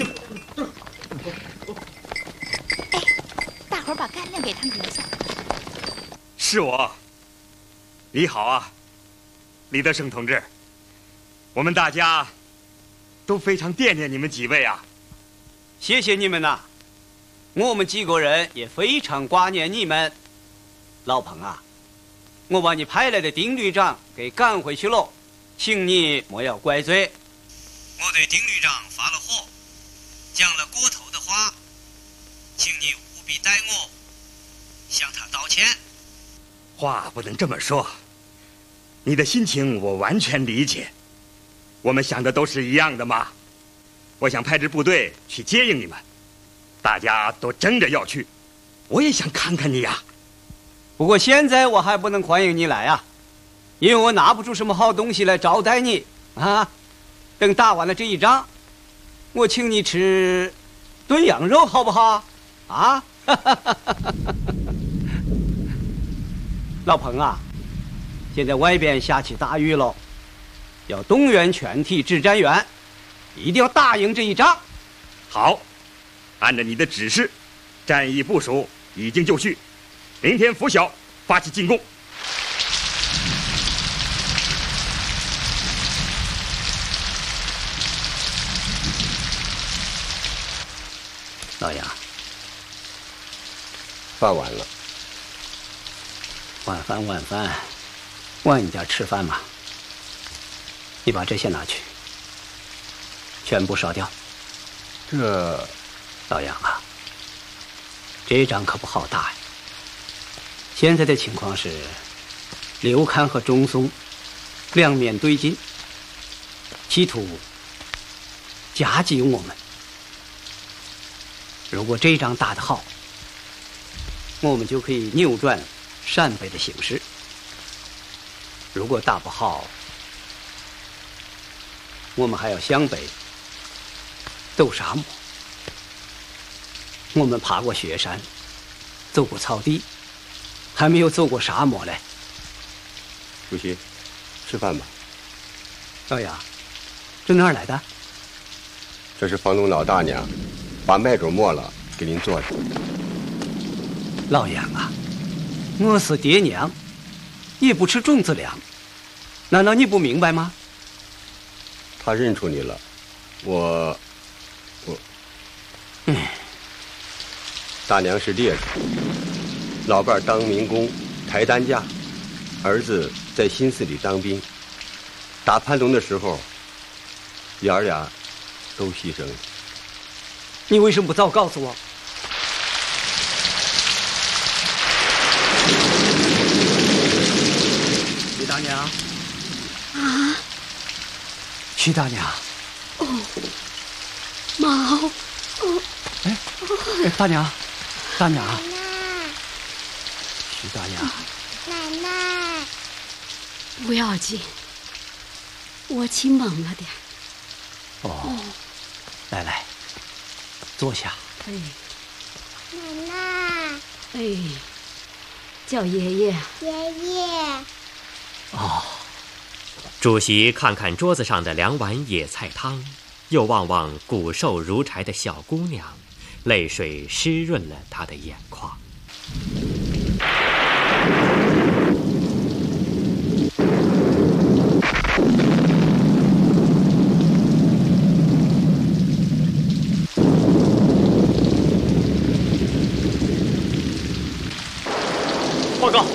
哎，大伙儿把干粮给他们留下。 是我。你好啊，李德胜同志。我们大家都非常惦念你们几位啊。 谢谢你们呐，我们几个人也非常挂念你们。老彭啊，我把你派来的丁旅长给赶回去了，请你莫要怪罪。我对丁旅长发了火，讲了过头的话，请你务必代我向他道歉。 话不能这么说，你的心情我完全理解，我们想的都是一样的嘛。我想派支部队去接应你们，大家都争着要去，我也想看看你呀。 不过现在我还不能欢迎你来啊，因为我拿不出什么好东西来招待你啊。等打完了这一仗，我请你吃炖羊肉好不好？啊，老彭啊，现在外边下起大雨了，要动员全体指战员，一定要打赢这一仗。 好，按照你的指示，战役部署已经就绪，明天拂晓发起进攻。 老杨，饭晚了，晚饭，晚一点吃饭嘛。你把这些拿去，全部烧掉。这，老杨啊，这仗可不好打呀。现在的情况是，刘戡和钟松两面对进，企图夹击我们。如果这仗打得好，我们就可以扭转陕北的形势；如果打不好， 我们还要向北走沙漠。我们爬过雪山，走过草地，还没有走过沙漠嘞。 主席，吃饭吧。 老杨，这哪儿来的？ 这是房东老大娘把麦种磨了给您做的。 老杨啊，我是爹娘，也不吃种子粮，难道你不明白吗？ 他认出你了，我，大娘是烈士，老伴当民工，抬担架，儿子在新四里当兵，打潘龙的时候，爷儿俩都牺牲了。 你为什么不早告诉我？徐大娘啊， 徐大娘， 哦，毛，哦， 哎，大娘，大娘，徐大娘， 奶奶，不要紧，我起懵了点。 哦，来，坐下。 哎，奶奶，哎，叫爷爷，爷爷。 哦。 主席看看桌子上的2碗野菜汤，又望望骨瘦如柴的小姑娘，泪水湿润了他的眼眶。 报告，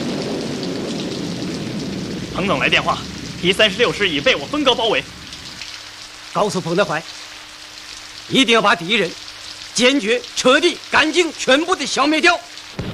彭总来电话，第36师已被我分割包围。 告诉彭德怀，一定要把敌人坚决、彻底、干净、全部的消灭掉。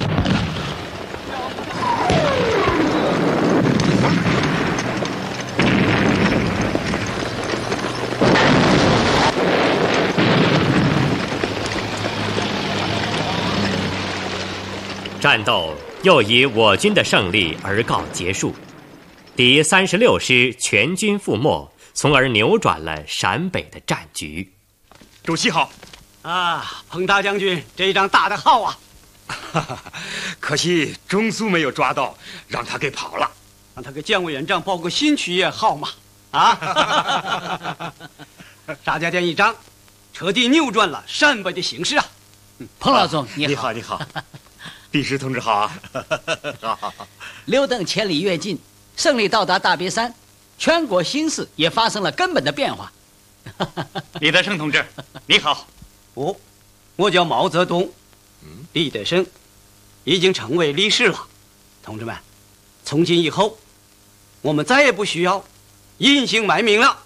战斗又以我军的胜利而告结束，第36师全军覆没，从而扭转了陕北的战局。 主席好！ 啊，彭大将军，这一仗打得好啊！ 可惜中苏没有抓到，让他给跑了。 让他给蒋委员长报个信去也好嘛！啊！沙家店一仗，彻底扭转了陕北的形势啊！ 彭老总， 你好，你好。毕师同志好啊！ 好。刘邓千里跃进，胜利到达大别山，全国形势也发生了根本的变化。 李德胜同志，你好。 我叫毛泽东，李德胜已经成为历史了。同志们，从今以后，我们再也不需要隐姓埋名了。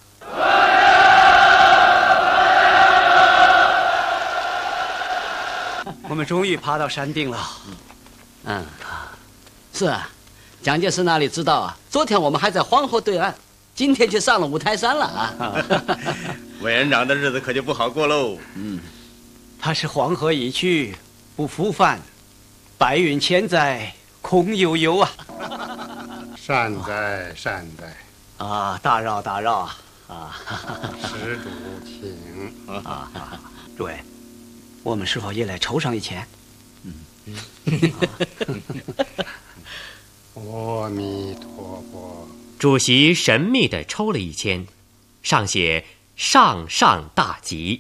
我们终于爬到山顶了。 是啊，蒋介石哪里知道啊？昨天我们还在黄河对岸，今天却上了五台山了啊！ 委员长的日子可就不好过喽。 他是黄河一去不复返，白云千载空悠悠啊！ 善哉善哉。 啊，打扰啊！ 施主请。 诸位，我们是否也来抽上一钱？ 阿弥陀佛。 主席神秘地抽了一签，上写“上上大吉”。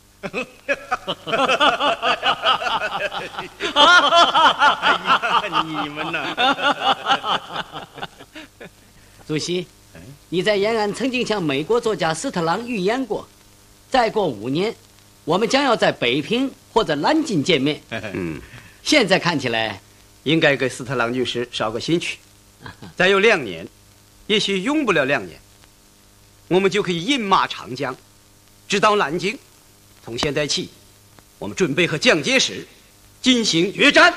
你们呢？ 主席，你在延安曾经向美国作家斯特朗预言过，再过5年，我们将要在北平或者南京见面。现在看起来， 应该给斯特朗女士捎个信去。再有2年，也许用不了2年，我们就可以饮马长江，直到南京。从现在起，我们准备和蒋介石进行决战。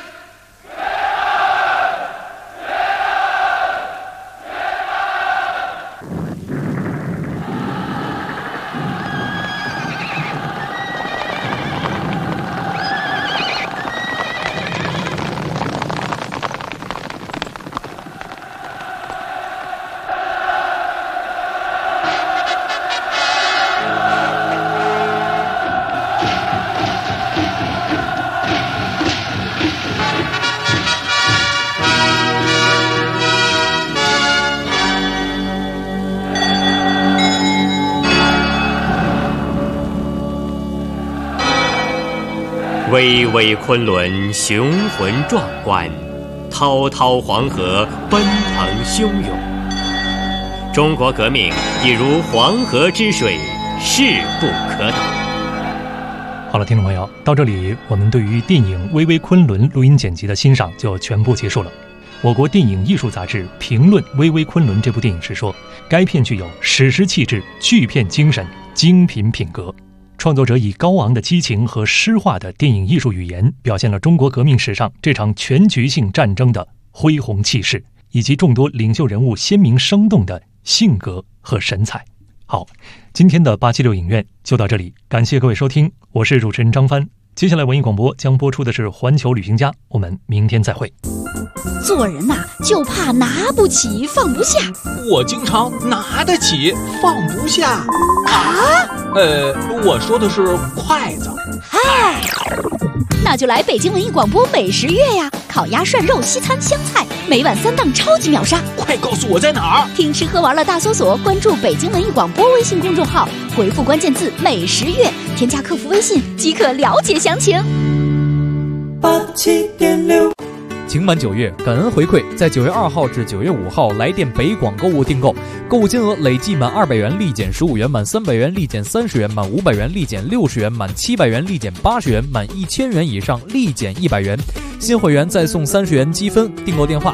巍巍昆仑雄浑壮观，滔滔黄河奔腾汹涌。中国革命已如黄河之水，势不可挡。 好了，听众朋友，到这里我们对于电影《巍巍昆仑》录音剪辑的欣赏就全部结束了。我国电影艺术杂志评论《巍巍昆仑》这部电影时说，该片具有史诗气质、巨片精神、精品品格。创作者以高昂的激情和诗化的电影艺术语言，表现了中国革命史上这场全局性战争的恢宏气势，以及众多领袖人物鲜明生动的性格和神采。好，今天的876影院就到这里，感谢各位收听，我是主持人张帆。接下来文艺广播将播出的是《环球旅行家》，我们明天再会。 做人呐，就怕拿不起放不下。 我经常拿得起放不下啊。 我说的是筷子。 嗨，那就来北京文艺广播美食月呀！烤鸭、涮肉、西餐、湘菜，每晚3档超级秒杀。 快告诉我在哪儿？ 听吃喝玩乐大搜索，关注北京文艺广播微信公众号，回复关键字美食月，添加客服微信即可了解详情。 87.6情满9月，感恩回馈，在9月2号至9月5号来电北广购物订购，购物金额累计满200元立减15元，满300元立减30元，满500元立减60元，满700元立减80元，满1000元以上立减100元。新会员再送30元积分。订购电话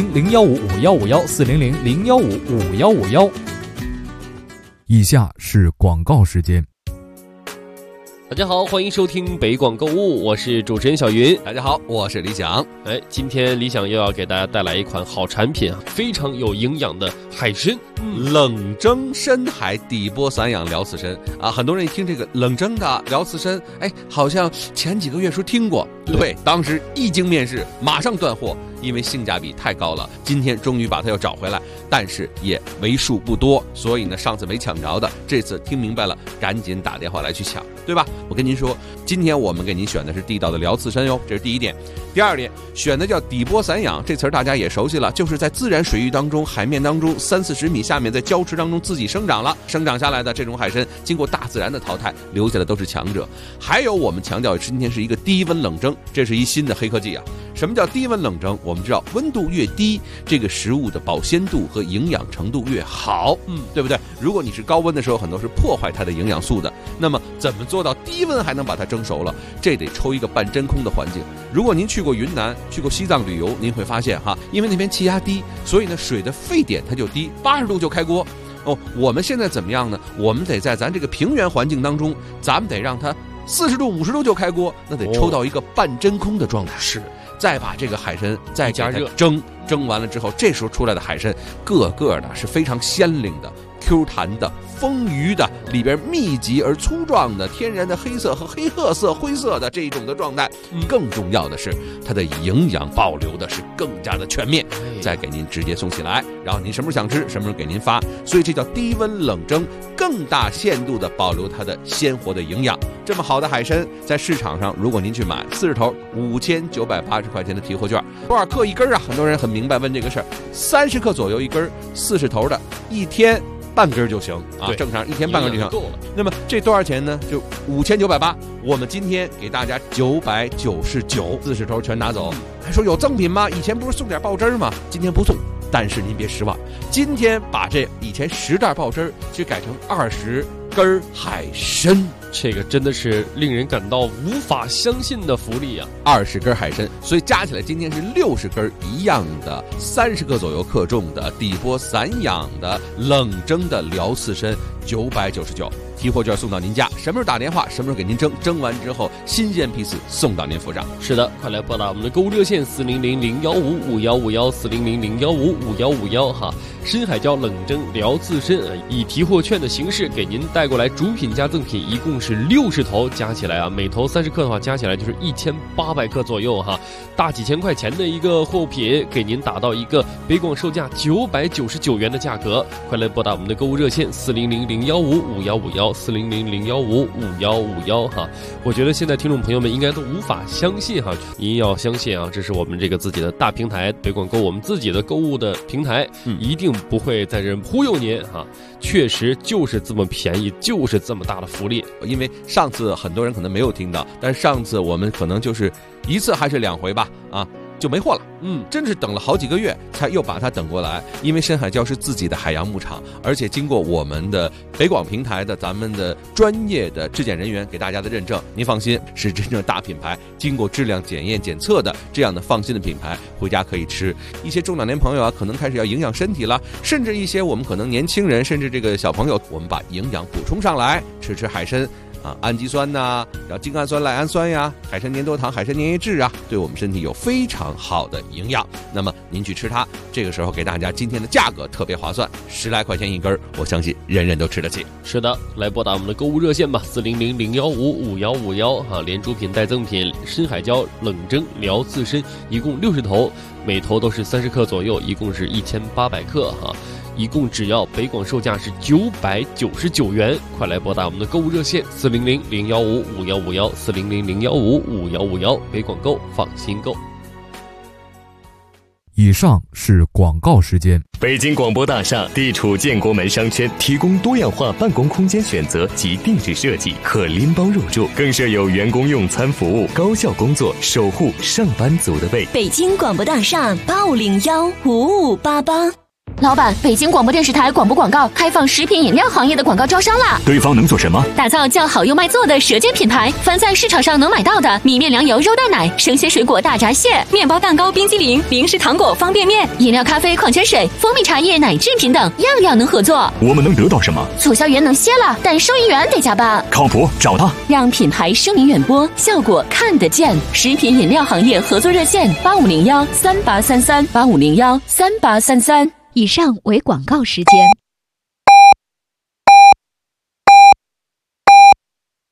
400-015-5151，400-015-5151。 以下是广告时间。 大家好，欢迎收听北广购物，我是主持人小云。 大家好，我是李想。 今天李想又要给大家带来一款好产品啊，非常有营养的海参， 冷蒸深海底波散养辽刺参啊。很多人一听这个冷蒸的辽刺参，好像前几个月说听过，对，当时一经面世，马上断货，因为性价比太高了。今天终于把它又找回来，但是也为数不多，所以呢，上次没抢着的，这次听明白了，赶紧打电话来去抢，对吧？我跟您说，今天我们给您选的是地道的辽刺参哟，这是第一点。第二点，选的叫底波散养，这词儿大家也熟悉了，就是在自然水域当中、海面当中30-40米下面，在礁池当中自己生长了，生长下来的这种海参，经过大自然的淘汰，留下的都是强者。还有我们强调今天是一个低温冷蒸，这是一新的黑科技啊。什么叫低温冷蒸？我们知道温度越低，这个食物的保鲜度和营养程度越好，对不对？如果你是高温的时候，很多是破坏它的营养素的。那么怎么做到低温还能把它蒸熟了？这得抽一个半真空的环境。如果您去过云南、去过西藏旅游，您会发现哈，因为那边气压低，所以呢水的沸点它就低，80度就开锅。我们现在怎么样呢？我们得在咱这个平原环境当中，咱们得让它40度、50度就开锅，那得抽到一个半真空的状态。是。再把这个海参再加热蒸完了之后，这时候出来的海参个个的是非常鲜灵的、Q 弹的、丰腴的，里边密集而粗壮的天然的黑色和黑褐色、灰色的这一种的状态。更重要的是，它的营养保留的是更加的全面，再给您直接送起来，然后您什么时候想吃，什么时候给您发。所以这叫低温冷蒸，更大限度的保留它的鲜活的营养。这么好的海参，在市场上如果您去买40头，5980块钱的提货券，多少克一根啊？很多人很明白问这个事儿，30克左右一根，40头的，一天半根就行啊，正常一天半根就行。那么这多少钱呢？就5980。我们今天给大家999，40头全拿走。还说有赠品吗？以前不是送点爆汁吗？今天不送，但是您别失望，今天把这以前10袋爆汁去改成20根海参。 这个真的是令人感到无法相信的福利啊 ！20根海参，所以加起来今天是60根一样的，30克左右克重的底波散养的冷蒸的辽刺参，999。提货券送到您家，什么时候打电话，什么时候给您蒸，蒸完之后新鲜批次送到您府上。 是的，快来拨打我们的购物热线400-015-5151，400-015-5151哈。深海椒冷蒸辽刺参以提货券的形式给您带过来，主品加赠品一共是60头，加起来啊，每头30克的话，加起来就是1800克左右哈，大几千块钱的一个货品，给您打到一个北广售价999元的价格。快来拨打我们的购物热线400-015-5151。 ，400-015-5151哈。我觉得现在听众朋友们应该都无法相信哈，您要相信啊，这是我们这个自己的大平台北广购，我们自己的购物的平台，一定不会在这忽悠您哈。确实就是这么便宜，就是这么大的福利。 因为上次很多人可能没有听到，但是上次我们可能就是1次还是2回吧，就没货了。真是等了好几个月才又把它等过来。因为深海礁是自己的海洋牧场，而且经过我们的北广平台的咱们的专业的质检人员给大家的认证，您放心，是真正大品牌，经过质量检验检测的这样的放心的品牌，回家可以吃。一些中老年朋友啊，可能开始要营养身体了，甚至一些我们可能年轻人，甚至这个小朋友，我们把营养补充上来，吃海参。氨基酸呐，然后精氨酸、赖氨酸呀，海参粘多糖、海参粘液质啊，对我们身体有非常好的营养。那么您去吃它，这个时候给大家今天的价格特别划算，10来块钱一根，我相信人人都吃得起。 是的，来拨打我们的购物热线吧，400-015-5151哈，连主品带赠品，深海礁冷蒸疗刺身，一共60头，每头都是30克左右，一共是1800克哈。一共只要北广售价是999元，快来拨打我们的购物热线400-015-5151，400-015-5151，北广购，放心购。 以上是广告时间。 北京广播大厦地处建国门商圈，提供多样化办公空间选择及定制设计，可拎包入住，更设有员工用餐服务，高效工作，守护上班族的胃。 北京广播大厦85015588。 老板，北京广播电视台广播广告开放食品饮料行业的广告招商啦！ 对方能做什么？ 打造叫好又卖座的舌尖品牌，凡在市场上能买到的米面粮油肉蛋奶、生鲜水果大闸蟹、面包蛋糕、冰激凌、零食糖果、方便面、饮料、咖啡、矿泉水、蜂蜜茶叶、奶制品等，样样能合作。 我们能得到什么？ 促销员能歇了，但收银员得加班。 靠谱，找他， 让品牌声名远播，效果看得见。食品饮料行业合作热线：85013833，85013833。以上为广告时间。